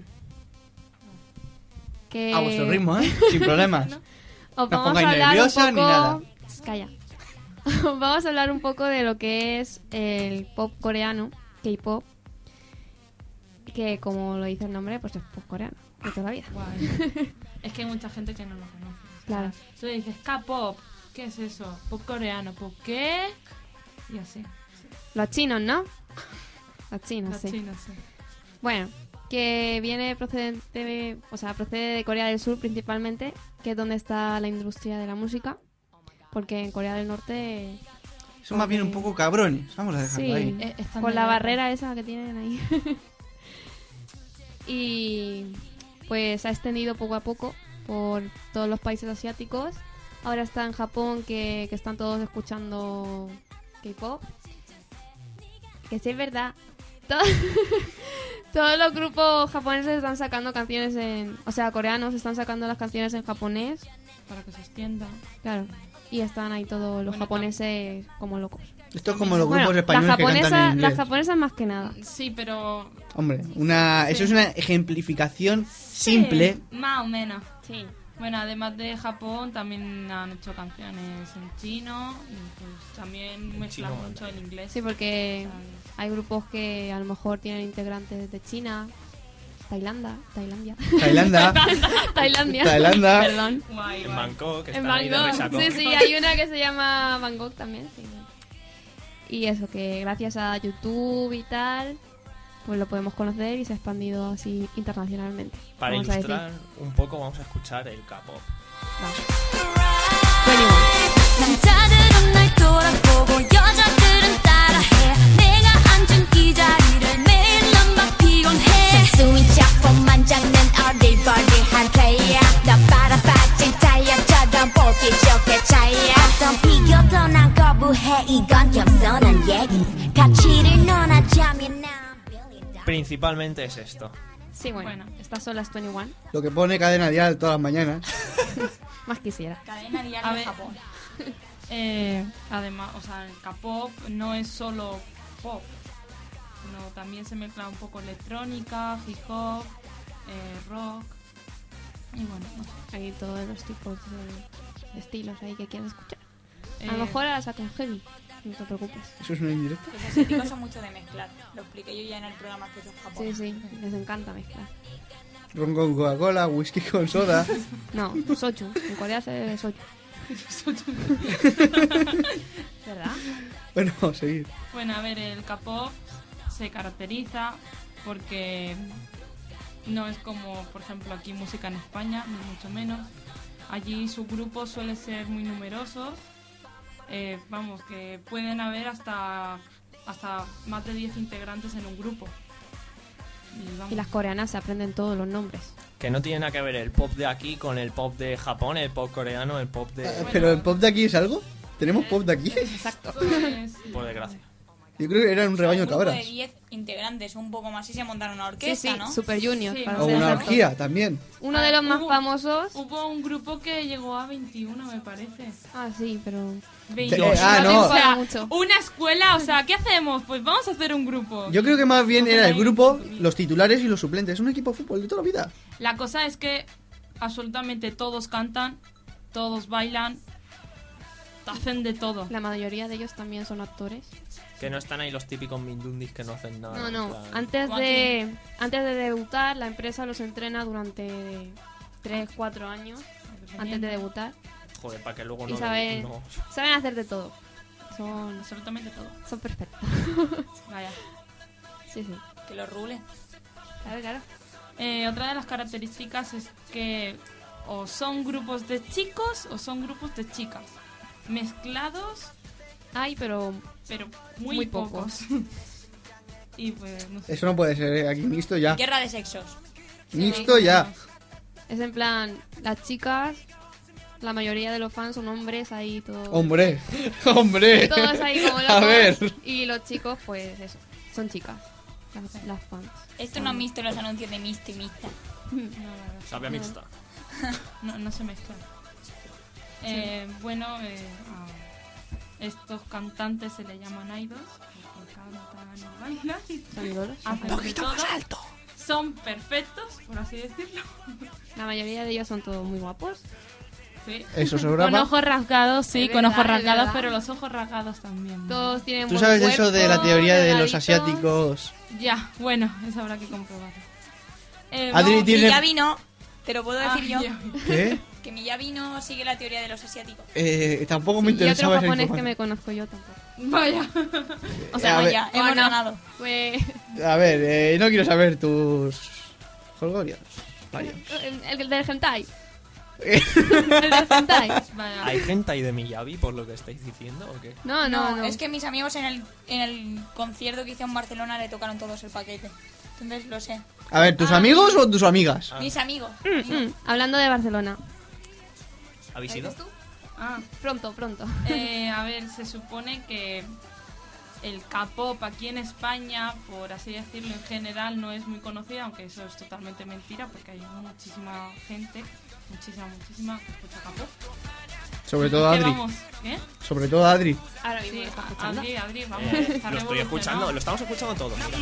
Que... A vuestro ritmo, ¿eh? Sin problemas. Os No vamos pongáis a hablar un nerviosa poco... ni nada. Calla. Os vamos a hablar un poco de lo que es el pop coreano, K-pop, que como lo dice el nombre, pues es pop coreano, de toda la vida. Guay. Es que hay mucha gente que no lo conoce. O sea, Claro. tú le dices K-pop, ¿qué es eso? Pop coreano, ¿pop qué? Y así. Los chinos, ¿no? Los chinos, Los sí. chinos, sí. Bueno, que viene procedente, de- o sea, procede de Corea del Sur principalmente, que es donde está la industria de la música, porque en Corea del Norte, Son más bien un poco cabrones. Vamos a dejarlo sí, ahí. Eh, están con de la guerra. barrera esa que tienen ahí. Y pues se ha extendido poco a poco por todos los países asiáticos. Ahora está en Japón, que, que están todos escuchando K-pop. Que sí es verdad. Todo- todos los grupos japoneses están sacando canciones en... O sea, coreanos están sacando las canciones en japonés. Para que se extienda. Claro. Y están ahí todos los Bueno, japoneses como locos. Esto es como los Bueno, grupos las españoles que cantan en japonesas, inglés. las japonesas más que nada. Sí, pero... Hombre, una, eso es una ejemplificación simple. Sí, más o menos. Sí. Bueno, además de Japón, también han hecho canciones en chino y pues también mezclan chino, mucho el inglés. Sí, porque ¿sabes? hay grupos que a lo mejor tienen integrantes de China, Tailandia, Tailandia, Tailandia. Tailandia, Tailandia. perdón, Guay, En guay. Bangkok, que en están ahí de Bangkok, resacón. sí, sí, hay una que se llama Bangkok también, sí. Y eso, que gracias a YouTube y tal, pues lo podemos conocer y se ha expandido así internacionalmente. Para vamos a decir. ilustrar un poco vamos a escuchar el K-pop. 남자들은 날 돌아보고 여자들은 따라해 내가 앉은 이 자리를 매일 난 막 피곤해 순수히 작품만 잡는 어리버리한 플레이어 너 빨아빠진 타이어처럼 보기 좋게 차이야 어떤 비교도 난 거부해 이건 겸손한 얘기 가치를 논하자면 난 Principalmente es esto. Sí, bueno, Bueno. estas son las veintiuno, Lo que pone cadena dial todas las mañanas. más quisiera. Cadena diaria A de ver. Japón. Eh, además, o sea, el K-pop no es solo pop, sino también se mezcla un poco electrónica, hip hop, eh, rock y bueno, no sé. Hay todos los tipos de, de estilos ahí que quieras escuchar. A Eh, lo mejor ahora sacan heavy, no te preocupes. Eso es una indirecta. Los asiáticos son mucho de mezclar. Lo expliqué yo ya en el programa que hizo Japón. Sí, sí, les encanta mezclar. Ron con Coca-Cola, whisky con soda. No, sochu, en Corea se bebe sochu. ¿Verdad? Bueno, vamos a seguir. Bueno, a ver, el K-pop se caracteriza porque no es como, por ejemplo, aquí música en España, ni mucho menos. Allí sus grupos suelen ser muy numerosos. Eh, vamos, que pueden haber hasta, hasta más de diez integrantes en un grupo. Y, vamos, Y las coreanas se aprenden todos los nombres. Que no tiene nada que ver el pop de aquí con el pop de Japón, el pop coreano, el pop de... Ah, ¿Pero el pop de aquí es algo? ¿Tenemos pop de aquí? Exacto. pues, Por desgracia. Yo creo que era un rebaño de Un grupo de cabras. diez integrantes, un poco más, y se montaron una Sí, orquesta, sí, ¿no? Super Junior. Sí. para O ser una exactos. orgía también. Uno de los más Hubo- famosos. Hubo un grupo que llegó a veintiuno, me parece. Ah, sí, pero. veintiuno. Eh, ah, no. O sea, Mucho. una escuela, o sea, ¿qué hacemos? Pues vamos a hacer un grupo. Yo creo que más bien Hacen era el ahí grupo, un- los titulares y los suplentes. Es un equipo de fútbol de toda la vida. La cosa es que absolutamente todos cantan, todos bailan, hacen de todo. La mayoría de ellos también son actores. Que no están ahí los típicos mindundis que no hacen nada. No, en no. plan- Antes ¿O a de, antes de debutar, la empresa los entrena durante tres cuatro años antes de debutar. Joder, para que luego Y no... saben, no- saben hacer de todo. Son, Absolutamente todo. son perfectos. Vaya. Sí, sí. Que lo rule. Claro, claro. Eh, otra de las características es que o son grupos de chicos o son grupos de chicas. Mezclados, Hay, pero pero muy, Muy pocos. y pues, no sé. Eso no puede ser, ¿eh? Aquí mixto ya. Guerra de sexos. Mixto ya. Es en plan, las chicas, la mayoría de los fans son hombres ahí todos. Hombre, hombre. Todos ahí como locos. A ver. Y los chicos, pues eso, son chicas. Las, las fans. Esto no han visto los anuncios de Misty y Mista. Sabe a mixta. No, no se mezclan. Eh, bueno, eh, a estos cantantes se le llaman idols, porque cantan y bailan, Son ídolos. hacen de todo. Son perfectos, por así decirlo. La mayoría de ellos son todos muy guapos. Sí. Eso Con sobraba. ojos rasgados, sí, Es con verdad, ojos es rasgados, verdad. pero los ojos rasgados también. Todos tienen ¿Tú buen sabes eso de la cuerpo, teoría de los delgaditos. asiáticos? Ya, bueno, eso habrá que comprobarlo. Eh, Adri, no, tiene- Miyavi no, te lo puedo decir ah, yo. ya. ¿Qué? Que Miyavi no sigue la teoría de los asiáticos. Eh, tampoco me Y otro interesaba esa japonés que información. me conozco yo tampoco. Vaya. O sea, a ver, vaya, hemos Bueno. ganado. Pues a ver, eh, no quiero saber tus holgorios. Varios. el, el del hentai. El del hentai. Vaya. ¿Hay gente ahí de Miyavi por lo que estáis diciendo o qué? No, no, No, no. es que mis amigos en el, en el concierto que hice en Barcelona le tocaron todos el paquete. Entonces lo sé. A ver, ¿tus Ah. amigos o tus amigas? Mis amigos. Mm, hablando de Barcelona. ¿Habéis ido? Ah, Pronto, pronto. eh, a ver, se supone que el K-pop aquí en España, por así decirlo, en general no es muy conocido, aunque eso es totalmente mentira, porque hay muchísima gente, muchísima, muchísima que escucha K-pop. Sobre todo ¿Qué Adri. vamos? ¿Qué? Sobre todo Adri. Ahora mismo Sí, lo está escuchando. Adri, Adri, vamos. Eh, está lo estoy revolucionado. escuchando, lo estamos escuchando todo. Mira.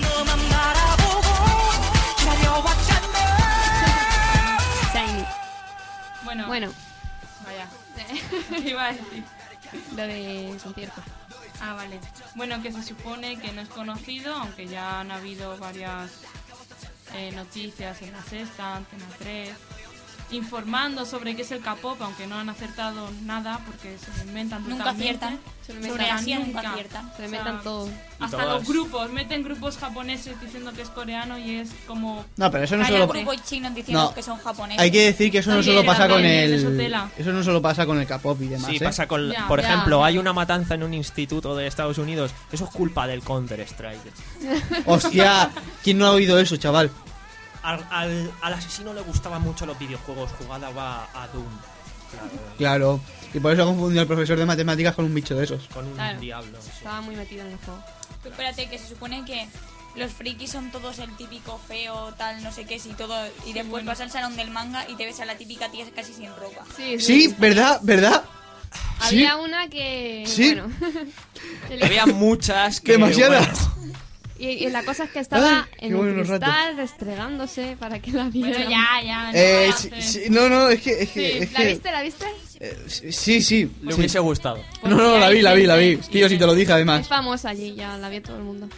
Shiny. Bueno, Bueno, vaya. ¿Qué iba a decir? lo de concierto. Ah, vale. Bueno, que se supone que no es conocido, aunque ya han habido varias eh, noticias en la Sexta, Antena tres, informando sobre qué es el K-pop, aunque no han acertado nada porque se lo inventan Nunca totalmente. aciertan. Se lo Sobre inventan. Asia nunca nunca. aciertan. Se le O sea, metan todo. Hasta todas- los grupos, meten grupos japoneses diciendo que es coreano y es como... No, pero eso no Hay solo... grupos chinos diciendo No. que son japoneses. Hay que decir que eso no También, solo pasa con también, eso el... tela. Eso no solo pasa con el K-pop y demás, Sí, ¿eh? pasa con... Ya, por ya. ejemplo, hay una matanza en un instituto de Estados Unidos. Eso es culpa del Counter-Strike. Hostia, ¿quién no ha oído eso, chaval? Al, al, al asesino le gustaban mucho los videojuegos. Jugaba a Doom. Claro, Claro. Y por eso ha confundido al profesor de matemáticas con un bicho de esos. con un Claro. diablo. sí. Estaba muy metido en el juego. Tú espérate, que se supone que los frikis son todos el típico feo, tal, no sé qué, y todo. Y después bueno. vas al salón del manga y te ves a la típica tía casi sin ropa. Sí, Sí, ¿verdad? ¿Verdad? Sí. Había una que. Sí. Bueno. que le- Había muchas que... Demasiadas. bueno, y, y la cosa es que estaba Ay, qué en un buenos cristal restregándose para que la vieran. Bueno, ya, ya. no Eh, lo sí, haces. sí, no, no, es que... Es que, Sí, es ¿La que- viste? ¿La viste? eh, sí, sí. le sí. hubiese gustado. No, no, la vi, la vi, la vi. Es que yo sí te lo dije, Es además. famosa allí, ya la vio todo el mundo.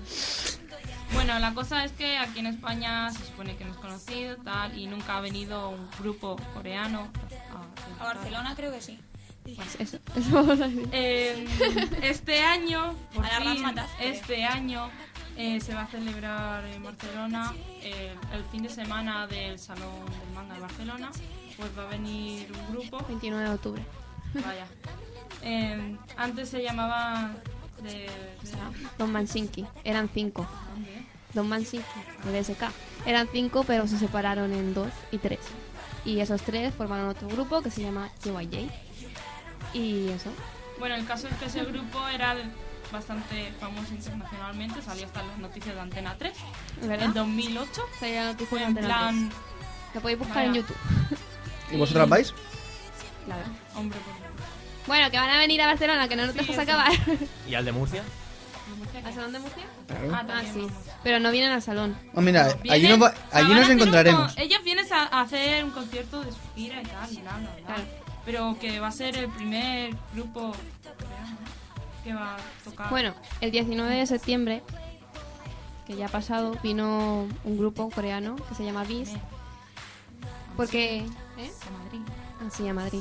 Bueno, la cosa es que aquí en España se supone que no es conocido, tal, y nunca ha venido un grupo coreano a, A Barcelona creo que sí. Eso, eso vamos a decir. Eh, este año, por A la fin, Ramas, este año eh, se va a celebrar en Barcelona eh, el fin de semana del Salón del Manga de Barcelona. Pues va a venir un grupo, veintinueve de octubre. vaya. Eh, antes se llamaba de, de- Don Mansinki. Eran cinco. ¿dónde? Don Mansinki, de D S K. Eran cinco, pero se separaron en dos y tres. Y esos tres formaron otro grupo que se llama J Y J. Y eso. Bueno, el caso es que ese grupo era bastante famoso internacionalmente, salió hasta en las noticias de Antena tres. ¿Verdad? En dos mil ocho Sería la noticia fue de en Antena plan, tres. Lo podéis buscar Vaya. en YouTube. ¿Y vosotras vais? Claro. hombre, pues, Bueno, que van a venir a Barcelona, que no nos Sí, dejas eso. acabar. ¿Y al de Murcia? ¿Al Salón de Murcia? Claro. Ah, Ah, también sí. vamos. Pero no vienen al salón. Oh, mira, allí Vienen- nos, va- o sea, allí van a nos hacer un encontraremos. con- ellos vienen a, a hacer un concierto de su gira y tal, bla, bla, bla. Claro. Pero que va a ser el primer grupo coreano, ¿no? que va a tocar. Bueno, el diecinueve de septiembre, que ya ha pasado, vino un grupo coreano que se llama B I S. Porque... ¿Eh? a Madrid. Ah, sí, a Madrid.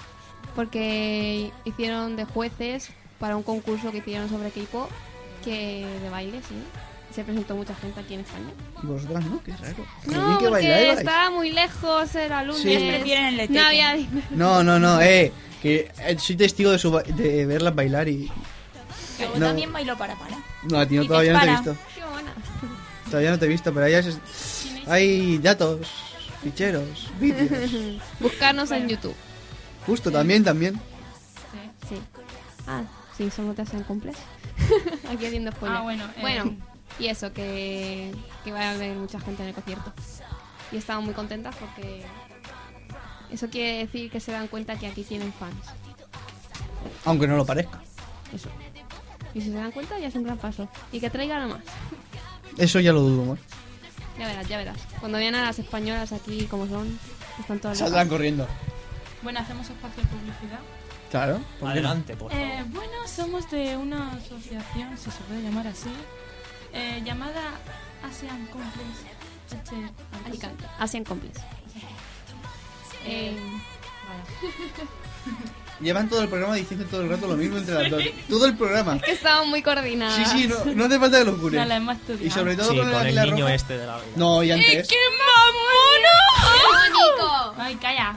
Porque hicieron de jueces para un concurso que hicieron sobre K-pop, que de baile, sí. Se presentó mucha gente aquí en España. Y vosotras no, qué raro. Qué bien No, que porque bailáis. estaba muy lejos, era lunes. Sí. Ellos prefieren el de No Tekken. había dinero. No, no, no, eh. Que eh, soy testigo de, su ba- de verlas bailar y... Yo No. también bailo para para. No, a ti no, Y te todavía no te he para. visto. Qué buena. Todavía no te he visto, pero hay, hay datos ficheros, vídeos. Buscarnos en YouTube. Justo, también, también. Sí. Ah, sí, somos de Asian Complex. Aquí haciendo spoiler. Ah, bueno, eh. Bueno, y eso, que, que va a haber mucha gente en el concierto. Y estamos muy contentas porque eso quiere decir que se dan cuenta que aquí tienen fans. Aunque no lo parezca. Eso. Y si se dan cuenta, ya es un gran paso. Y que traigan a más. Eso ya lo dudo más. Ya verás, ya verás. Cuando vean a las españolas aquí como son, están todas Saldrán locas. corriendo. Bueno, hacemos espacio de publicidad. Claro. ¿por qué no? Adelante, por favor. Eh, bueno, somos de una asociación, si se puede llamar así, eh, llamada Asian Complex. H. Alicante. Asian Complex. Eh, Eh, vaya. Llevan todo el programa diciendo todo el rato lo mismo entre las dos. Todo el programa. que estamos muy coordinadas. Sí, sí, no, no hace falta que lo jures. No la hemos estudiado. Y sobre todo Sí, con el con el águila niño roja. este de la vida. No, y antes. ¡Qué mamono! ¡Mónico! Ay, calla.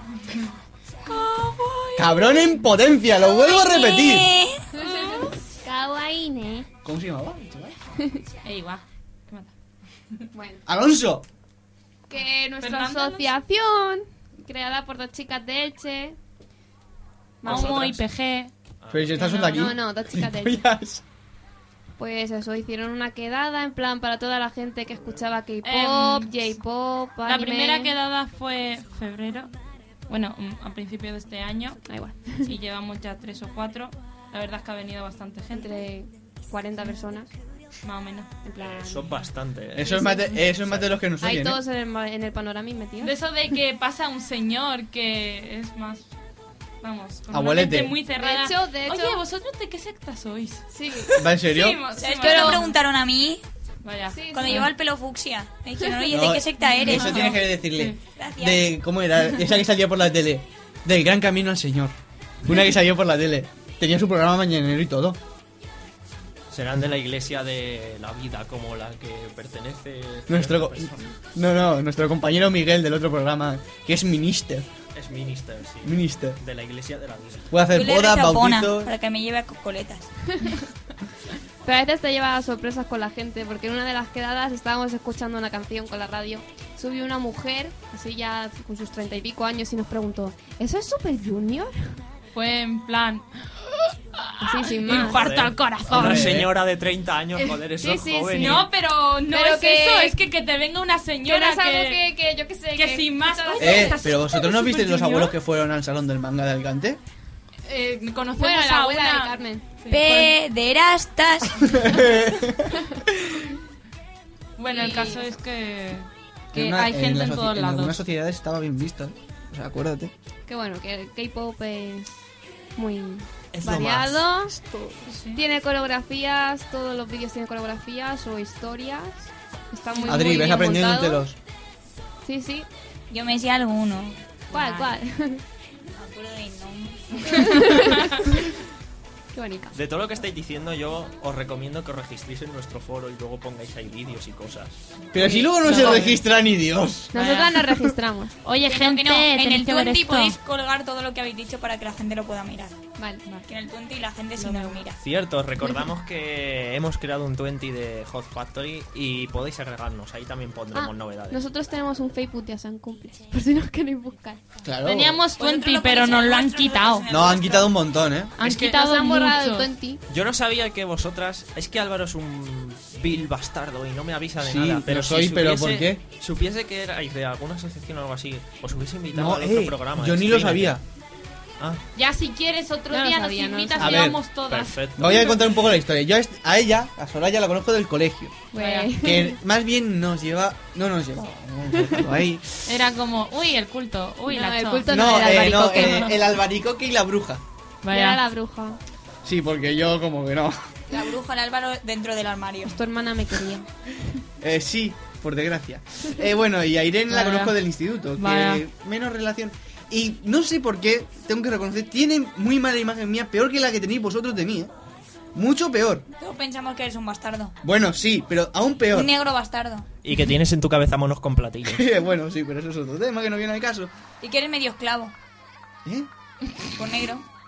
Cabrón en potencia, lo vuelvo a repetir. Kawaii, ¿ne? ¿Cómo se llamaba? Eh, igual. ¿Qué mata? Bueno, Alonso. que nuestra Fernando, asociación, creada por dos chicas de Elche. Momo y P G. Pero si estás no, aquí. no, no, dos chicas de Elche. Gilipollas. Pues eso, hicieron una quedada en plan para toda la gente que escuchaba K-pop, Em, J-pop, La anime. primera quedada fue febrero. Bueno, mm, a principios de este año. Da igual. Y llevamos ya tres o cuatro. La verdad es que ha venido bastante gente. Entre cuarenta personas. Más o menos. En plan. Eso es bastante. ¿eh? Eso es más de, eso es más de los que nos Hay oyen. ¿eh? todos en el, ma- en el panorama metidos. De eso de que pasa un señor que es más. Vamos, con Abuelete. una mente muy cerrada. De hecho, de hecho- Oye, ¿vosotros de qué secta sois? Sí. ¿Va en serio? Sí, mo- sí, ¿Sabes mo- que me lo no. preguntaron a mí? Vaya. Sí, Cuando sí. llevaba el pelo fucsia. Me dijeron, oye, ¿de No, qué secta eres? Eso tienes que decirle. Gracias. De, ¿cómo era? Esa que salía por la tele. Del Gran Camino al Señor. Una que salió por la tele. Tenía su programa mañanero y todo. Serán de la iglesia de la vida como la que pertenece. Nuestro, co- no, no, nuestro compañero Miguel del otro programa, que es minister. Es minister, sí. Minister. De la iglesia de la vida. Puede hacer Yo le bodas, rezo a Pona bautizos. para que me lleve a cocoletas. Pero a veces te lleva a sorpresas con la gente, porque en una de las quedadas estábamos escuchando una canción con la radio. Subió una mujer, así ya con sus treinta y pico años, y nos preguntó, ¿eso es Super Junior? Fue en plan. Así, sin más. Infarto al corazón. Una Eh. señora de treinta años, joder, eso Sí, es sí, joven. sí. y- No, pero no Pero es que- eso. Es que, que te venga una Que señora no es algo que. que, que yo qué sé. que sin más- Oye, Eh, ¿estás pero vosotros no escuchando visteis los Super abuelos Junior? que fueron al salón del manga de Alicante. eh, conocemos Bueno, la a abuela una. de Carmen. Sí, Pederastas. Bueno, el Y- caso es que. Que En una- hay gente la en, soci- todos En algunas lados. sociedades estaba bien visto. ¿eh? O sea, acuérdate. Que bueno, que el K-pop es muy Es lo variado. Sí. Tiene coreografías, todos los vídeos tienen coreografías o historias. Está muy, Adri, muy ves bien aprendiéndotelos. montado. Sí, sí. Yo me sé alguno. ¿Cuál, Ah, cuál? No me acuerdo del nombre. Qué bonita. De todo lo que estáis diciendo, yo os recomiendo que os registréis en nuestro foro y luego pongáis ahí vídeos y cosas. Pero si luego no se registra ni Dios. Nosotras nos registramos. Oye, Que no, gente, que no, en tenéis el que ver Twenty esto. podéis colgar todo lo que habéis dicho para que la gente lo pueda mirar. Vale. Que en el Twenty la gente sí nos mira. Cierto, os recordamos que hemos creado un veinte de Hot Factory y podéis agregarnos, ahí también pondremos Ah, novedades. nosotros tenemos un Facebook de Asan Cumples, por si nos queréis buscar. Claro. Teníamos Vosotros veinte, lo pero ponéis nos en lo han vuestro, quitado. nosotros en No, han quitado un montón, ¿eh? Han Es que quitado Nos han borrado mucho. el veinte. Yo no sabía que vosotras... Es que Álvaro es un vil bastardo y no me avisa de Sí, nada. Pero lo si soy, pero supiese- ¿por qué? Supiese que erais de alguna asociación o algo así, os hubiese invitado No, al otro eh, programa. yo ni lo Explícate. sabía. Ah, Ya si quieres otro No lo día sabía, nos no lo invitas sabía. y A ver, vamos todas. perfecto. Voy a contar un poco la historia. Yo a est- a ella, a Soraya, la conozco del colegio. Güey. Que más bien nos lleva... No nos llevaba. Vamos a dejarlo ahí. Era como, uy, el culto, uy, No, la el cho. culto No, era eh, no, albaricoque. eh, el albaricoque y la bruja. Vaya. Era la bruja. Sí, porque yo como que no. La bruja, el Álvaro dentro del armario. Tu hermana me quería. Eh, sí, por desgracia. Eh, bueno, y a Irene la Vaya. conozco del instituto, que Vaya. menos relación. Y no sé por qué, tengo que reconocer, tiene muy mala imagen mía, peor que la que tenéis vosotros de mí, ¿eh? Mucho peor. Todos pensamos que eres un bastardo. Bueno, sí, pero aún peor. Un negro bastardo. Y que tienes en tu cabeza monos con platillos. Bueno, sí, pero eso es otro tema que no viene al caso. Y que eres medio esclavo. ¿Eh? Con negro.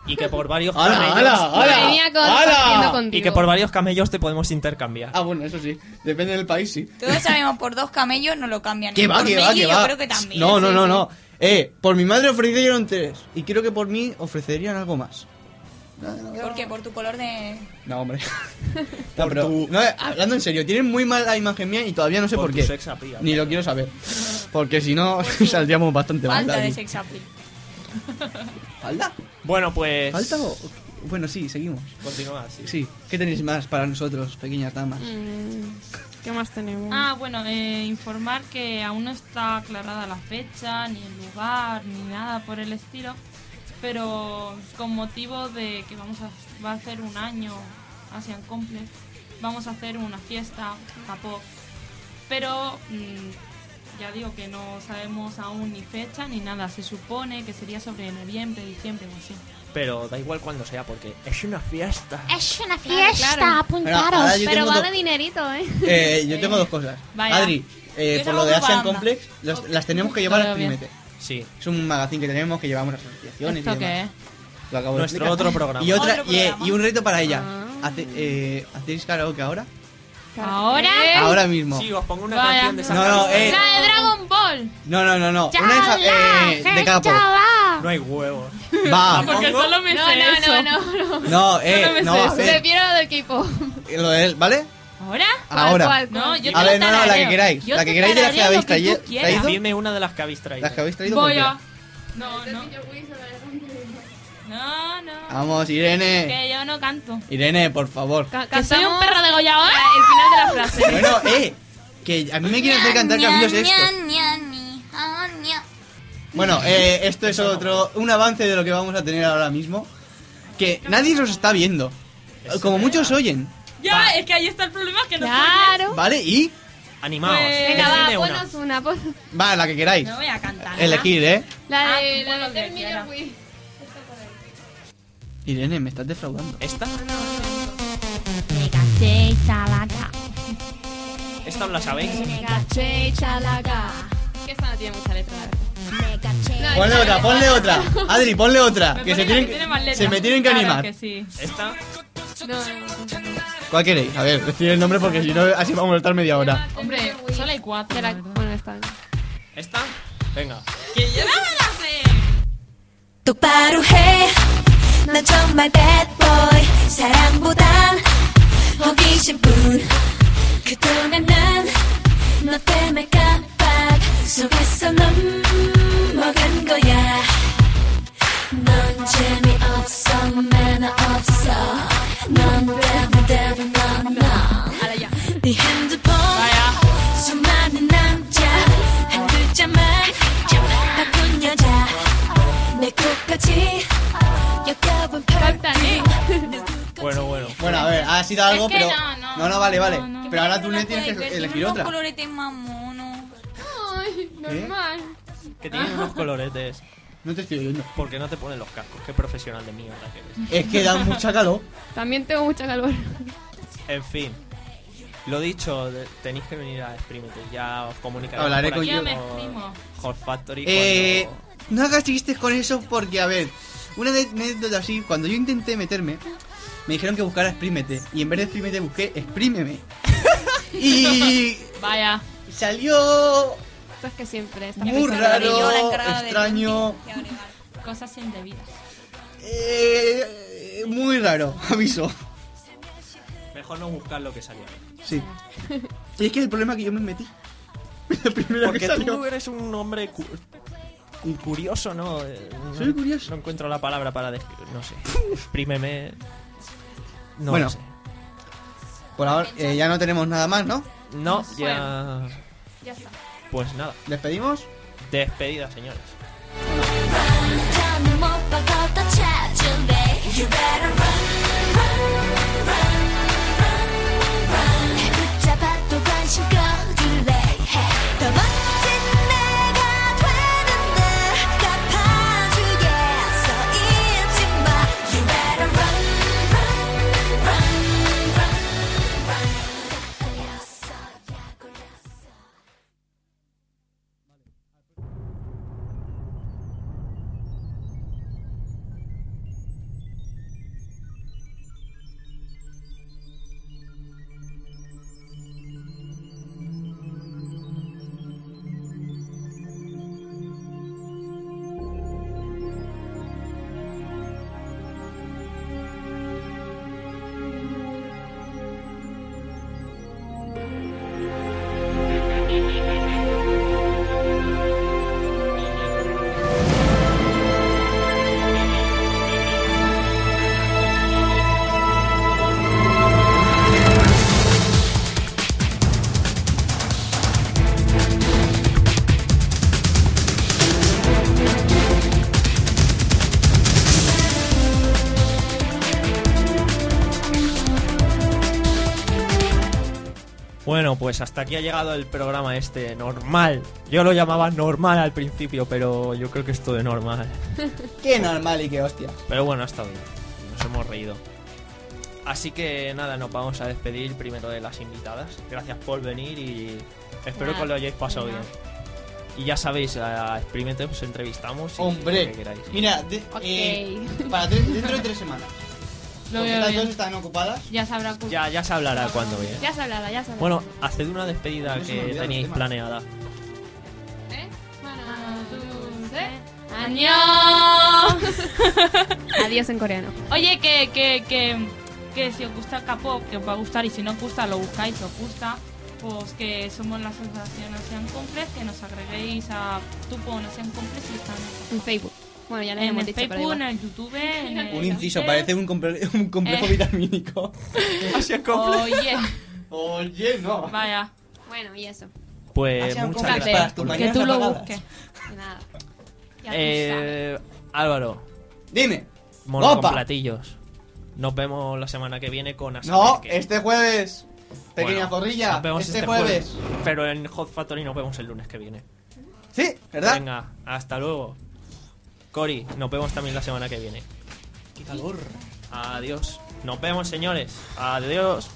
Y que por varios ¡Hala, camellos... hala, hala! Madre mía, con- ¡Hala! compartiendo contigo. Y que por varios camellos te podemos intercambiar. Ah, bueno, eso sí. Depende del país, sí. Todos sabemos, por dos camellos no lo cambian. Que Y va, por que va, medio que yo va. creo que también. No, no, sí, no, sí. no. Eh, por mi madre ofrecieron tres. Y creo que por mí ofrecerían algo más. ¿Por qué? Por tu color de... No, hombre. No, Por pero, tu- no, hablando en serio, tienen muy mala imagen mía y todavía no sé por, Por tu qué. sex appeal. Ni lo quiero saber. Porque si no, saldríamos bastante mal. Falta de de aquí. sex appeal. ¿Falta? Bueno, pues... ¿Falta o...? Bueno, sí, seguimos. Continúa, sí. Sí. ¿Qué tenéis más para nosotros, pequeñas damas? Mm, ¿Qué más tenemos? Ah, bueno, eh, informar que aún no está aclarada la fecha, ni el lugar, ni nada por el estilo, pero con motivo de que vamos a, va a hacer un año Asian Complex, vamos a hacer una fiesta K-pop, pero mm, ya digo que no sabemos aún ni fecha ni nada, se supone que sería sobre noviembre, diciembre o así. Pero da igual cuando sea, porque es una fiesta. Es una fiesta, claro. Bueno, ahora yo Pero tengo vale do- dinerito, ¿eh? eh, yo tengo dos cosas. Vaya. Adri, eh, Yo por hago lo de Asian propaganda. Complex, las, las tenemos que llevar Lo al veo bien. Primete. Sí. Es un magazine que tenemos que llevamos a asociaciones y ¿Esto qué demás. es? Lo acabo de Nuestro explicar. otro programa. Y, otra, Otro y, eh, programa. y un reto para ella. Ah. Hace, eh, ¿Hacéis karaoke ahora? ¿Ahora? Ahora mismo. Sí, os pongo una Vaya. canción de esa No, no, eh. ¡La de Dragon Ball! No, no, no, no. Una hija, eh, de capo. No hay huevos. Va. Porque ¿Pongo? solo me No, sé eso. no, no, no, no. No, eh, Solo me no sé va a eso. hacer. Prefiero del equipo. Lo de él, ¿vale? ¿Ahora? Ahora. ¿Cuál, No, cuál? yo te A lo ver, no, no, la que tarareo. queráis. Yo La te que queráis de las que tarareo habéis lo que traído- tú quieras. traído. Dime una de las que habéis traído. Las que habéis traído. Voy cualquiera. a... No, no. No, no. Vamos, Irene. Que yo no canto. Irene, por favor. Ca- Que soy un cantamos perro degollador. El final de la frase. Bueno, eh. Que a mí me quieren hacer cantar Camilo Sexto. Bueno, eh, esto es otro. Un avance de lo que vamos a tener ahora mismo. Que nadie nos está viendo. Como muchos oyen. Ya, es que ahí está el problema que no Claro. ¿Vale? Y. Animaos. Pues- Venga, va, Decidme una. ponnos una. pon- Va, la que queráis. No voy a cantar. Elegir, ¿eh? La Ah, de tú la pon lo de que Tell Me Your quieras. Wish. Irene, me estás defraudando. ¿Esta? 내가 제일 잘 알아. ¿Esta os la sabéis? Venga, che, chalaga. Que esta no tiene mucha letra, la verdad. 내가 제일 No, Ponle esta otra, no. ponle otra. Adri, ponle otra. Me Que pone se la tienen, tiene más letras. se me tienen que Claro animar. que sí. ¿Esta? No, no, no. ¿Cuál queréis? A ver, decid el nombre porque si no, así vamos a estar media hora. Hombre, solo hay cuatro. Espera, la verdad. bueno, está bien. ¿Esta? Venga. Que yo no me la sé. 똑바로 해. 난 정말 bad boy. 사랑보단 호기심 뿐. 그동안 난 너 때문에 깜빡 속에서 넘어간 거야. 넌 재미없어, 매너 없어. 넌 devil, devil, no, no. Ahora ya. 네 핸드폰 Vaya. 수많은 남자 한 글자만 바꾼 여자 내 꽃까지 역겨운 perfume. Bueno, bueno. Bueno, a ver, ha sido algo, Es que pero. no, no. no, no, vale, vale. No, no. Pero ahora tú le tienes que Tiene elegir unos otra. coloretes más monos. Ay, normal. Que tiene unos coloretes. No te estoy oyendo. ¿Por qué no te ponen los cascos? Qué profesional de mierda que eres. Es que da mucha calor. También tengo mucha calor. En fin. Lo dicho, de- tenéis que venir a Exprímete. Ya os comunicaré. Hablaré por con aquí yo. por Yo me exprimo. Hot Factory. Eh, cuando- no hagas chistes con eso porque, a ver, una de- anécdota así, cuando yo intenté meterme, me dijeron que buscara Exprímete. Y en vez de Exprímete busqué Exprímeme. Y Vaya. salió Esto es que siempre está muy Empezaré yo, la raro, encargada de extraño, printing y agregar. Cosas indebidas. eh, muy raro, aviso. Mejor no buscar lo que salió. Sí. Y es que el problema es que yo me metí. La primera Porque que salió. tú eres un hombre cu- curioso, ¿no? Eh, no- Soy curioso. No encuentro la palabra para describir. No sé. Exprímeme. No Bueno. lo sé. Por ahora eh, ya no tenemos nada más, ¿no? No, ya. Ya está. Pues nada. ¿Despedimos? Despedida, señores. 다음에 못 바꿨다 찾을래. You better run, run, run, run, run. 붙잡아도 관심 꺼둘래. 더 멋진 내가 되는 날 갚아주겠어. 잊지 마. You better run, run, run, run, run. 걸렸어, 야 걸렸어. Bueno, pues hasta aquí ha llegado el programa este normal. Yo lo llamaba normal al principio, pero yo creo que esto de normal. Qué normal y qué hostia. Pero bueno, ha estado bien. Nos hemos reído. Así que nada, nos vamos a despedir primero de las invitadas. Gracias por venir y espero Nada, que os lo hayáis pasado nada. bien. Y ya sabéis, a Experimente os entrevistamos. y Hombre, lo que queráis. mira, de- Ok. eh, para tres- dentro de tres semanas. Lo Porque veo estas bien. dos están ocupadas. Ya sabrá cu- Ya, ya se hablará cuando viene. Ya se hablará, ya se hablará. Bueno, haced una despedida No se me que olvidan los teníais temas. planeada. ¿Eh? Bueno, ¿eh? ¡Añón! Adiós en coreano. Oye, que, que, que, que si os gusta el K-pop, que os va a gustar, y si no os gusta, lo buscáis, os gusta, pues que somos la asociación Ocean Complex, que nos agreguéis a tu pon Ocean Complex y están En Facebook. Bueno, ya lo en hemos el dicho, pero Facebook, en igual. el YouTube, en el Un inciso, Twitter. parece un, comple- un complejo Eh. vitamínico. Así es completo. Oye, Oye, no. vaya, Bueno, y eso. Pues Asian muchas Complex gracias. para tus por que venir. mañanas tú lo apagadas. busques. De nada. Ya tú sabes. Eh, Álvaro, Dime. mono Opa. con platillos. Nos vemos la semana que viene con Asa No, Merkel. este jueves. Pequeña Bueno, zorrilla. nos vemos Este, jueves. Pero en Hot Factory nos vemos el lunes que viene. Sí, ¿verdad? Venga, hasta luego. Cori, nos vemos también la semana que viene. Qué calor. Adiós. Nos vemos, señores. Adiós.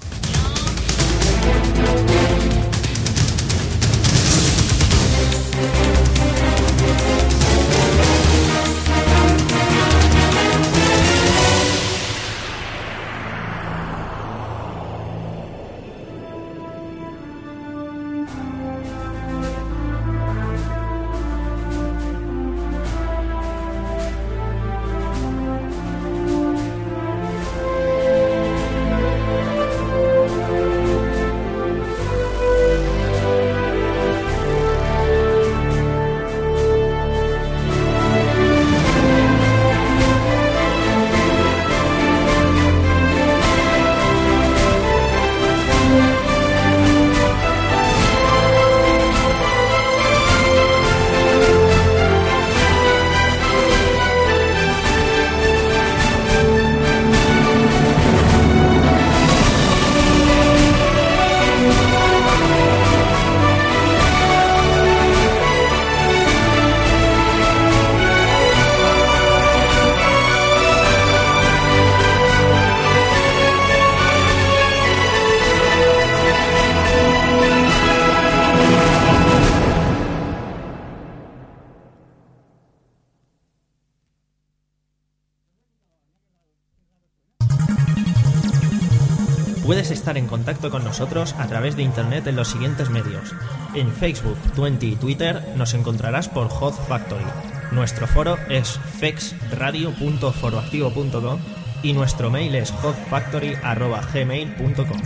Puedes estar en contacto con nosotros a través de internet en los siguientes medios. En Facebook, Twenty y Twitter nos encontrarás por Hot Factory. Nuestro foro es fexradio punto foroactivo punto com y nuestro mail es hotfactory arroba gmail punto com.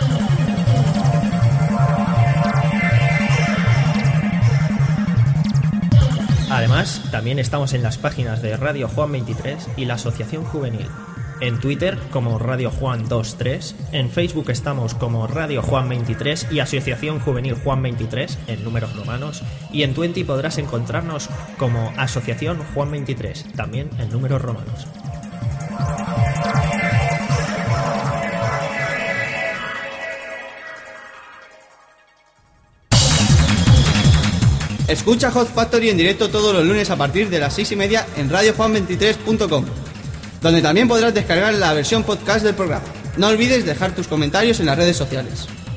Además, también estamos en las páginas de Radio Juan veintitrés y la Asociación Juvenil. En Twitter como Radio Juan veintitrés, en Facebook estamos como Radio Juan veintitrés y Asociación Juvenil Juan veintitrés en números romanos, y en Twenty podrás encontrarnos como Asociación Juan veintitrés, también en números romanos. Escucha Hot Factory en directo todos los lunes a partir de las seis y media en radio juan veintitrés punto com, donde también podrás descargar la versión podcast del programa. No olvides dejar tus comentarios en las redes sociales.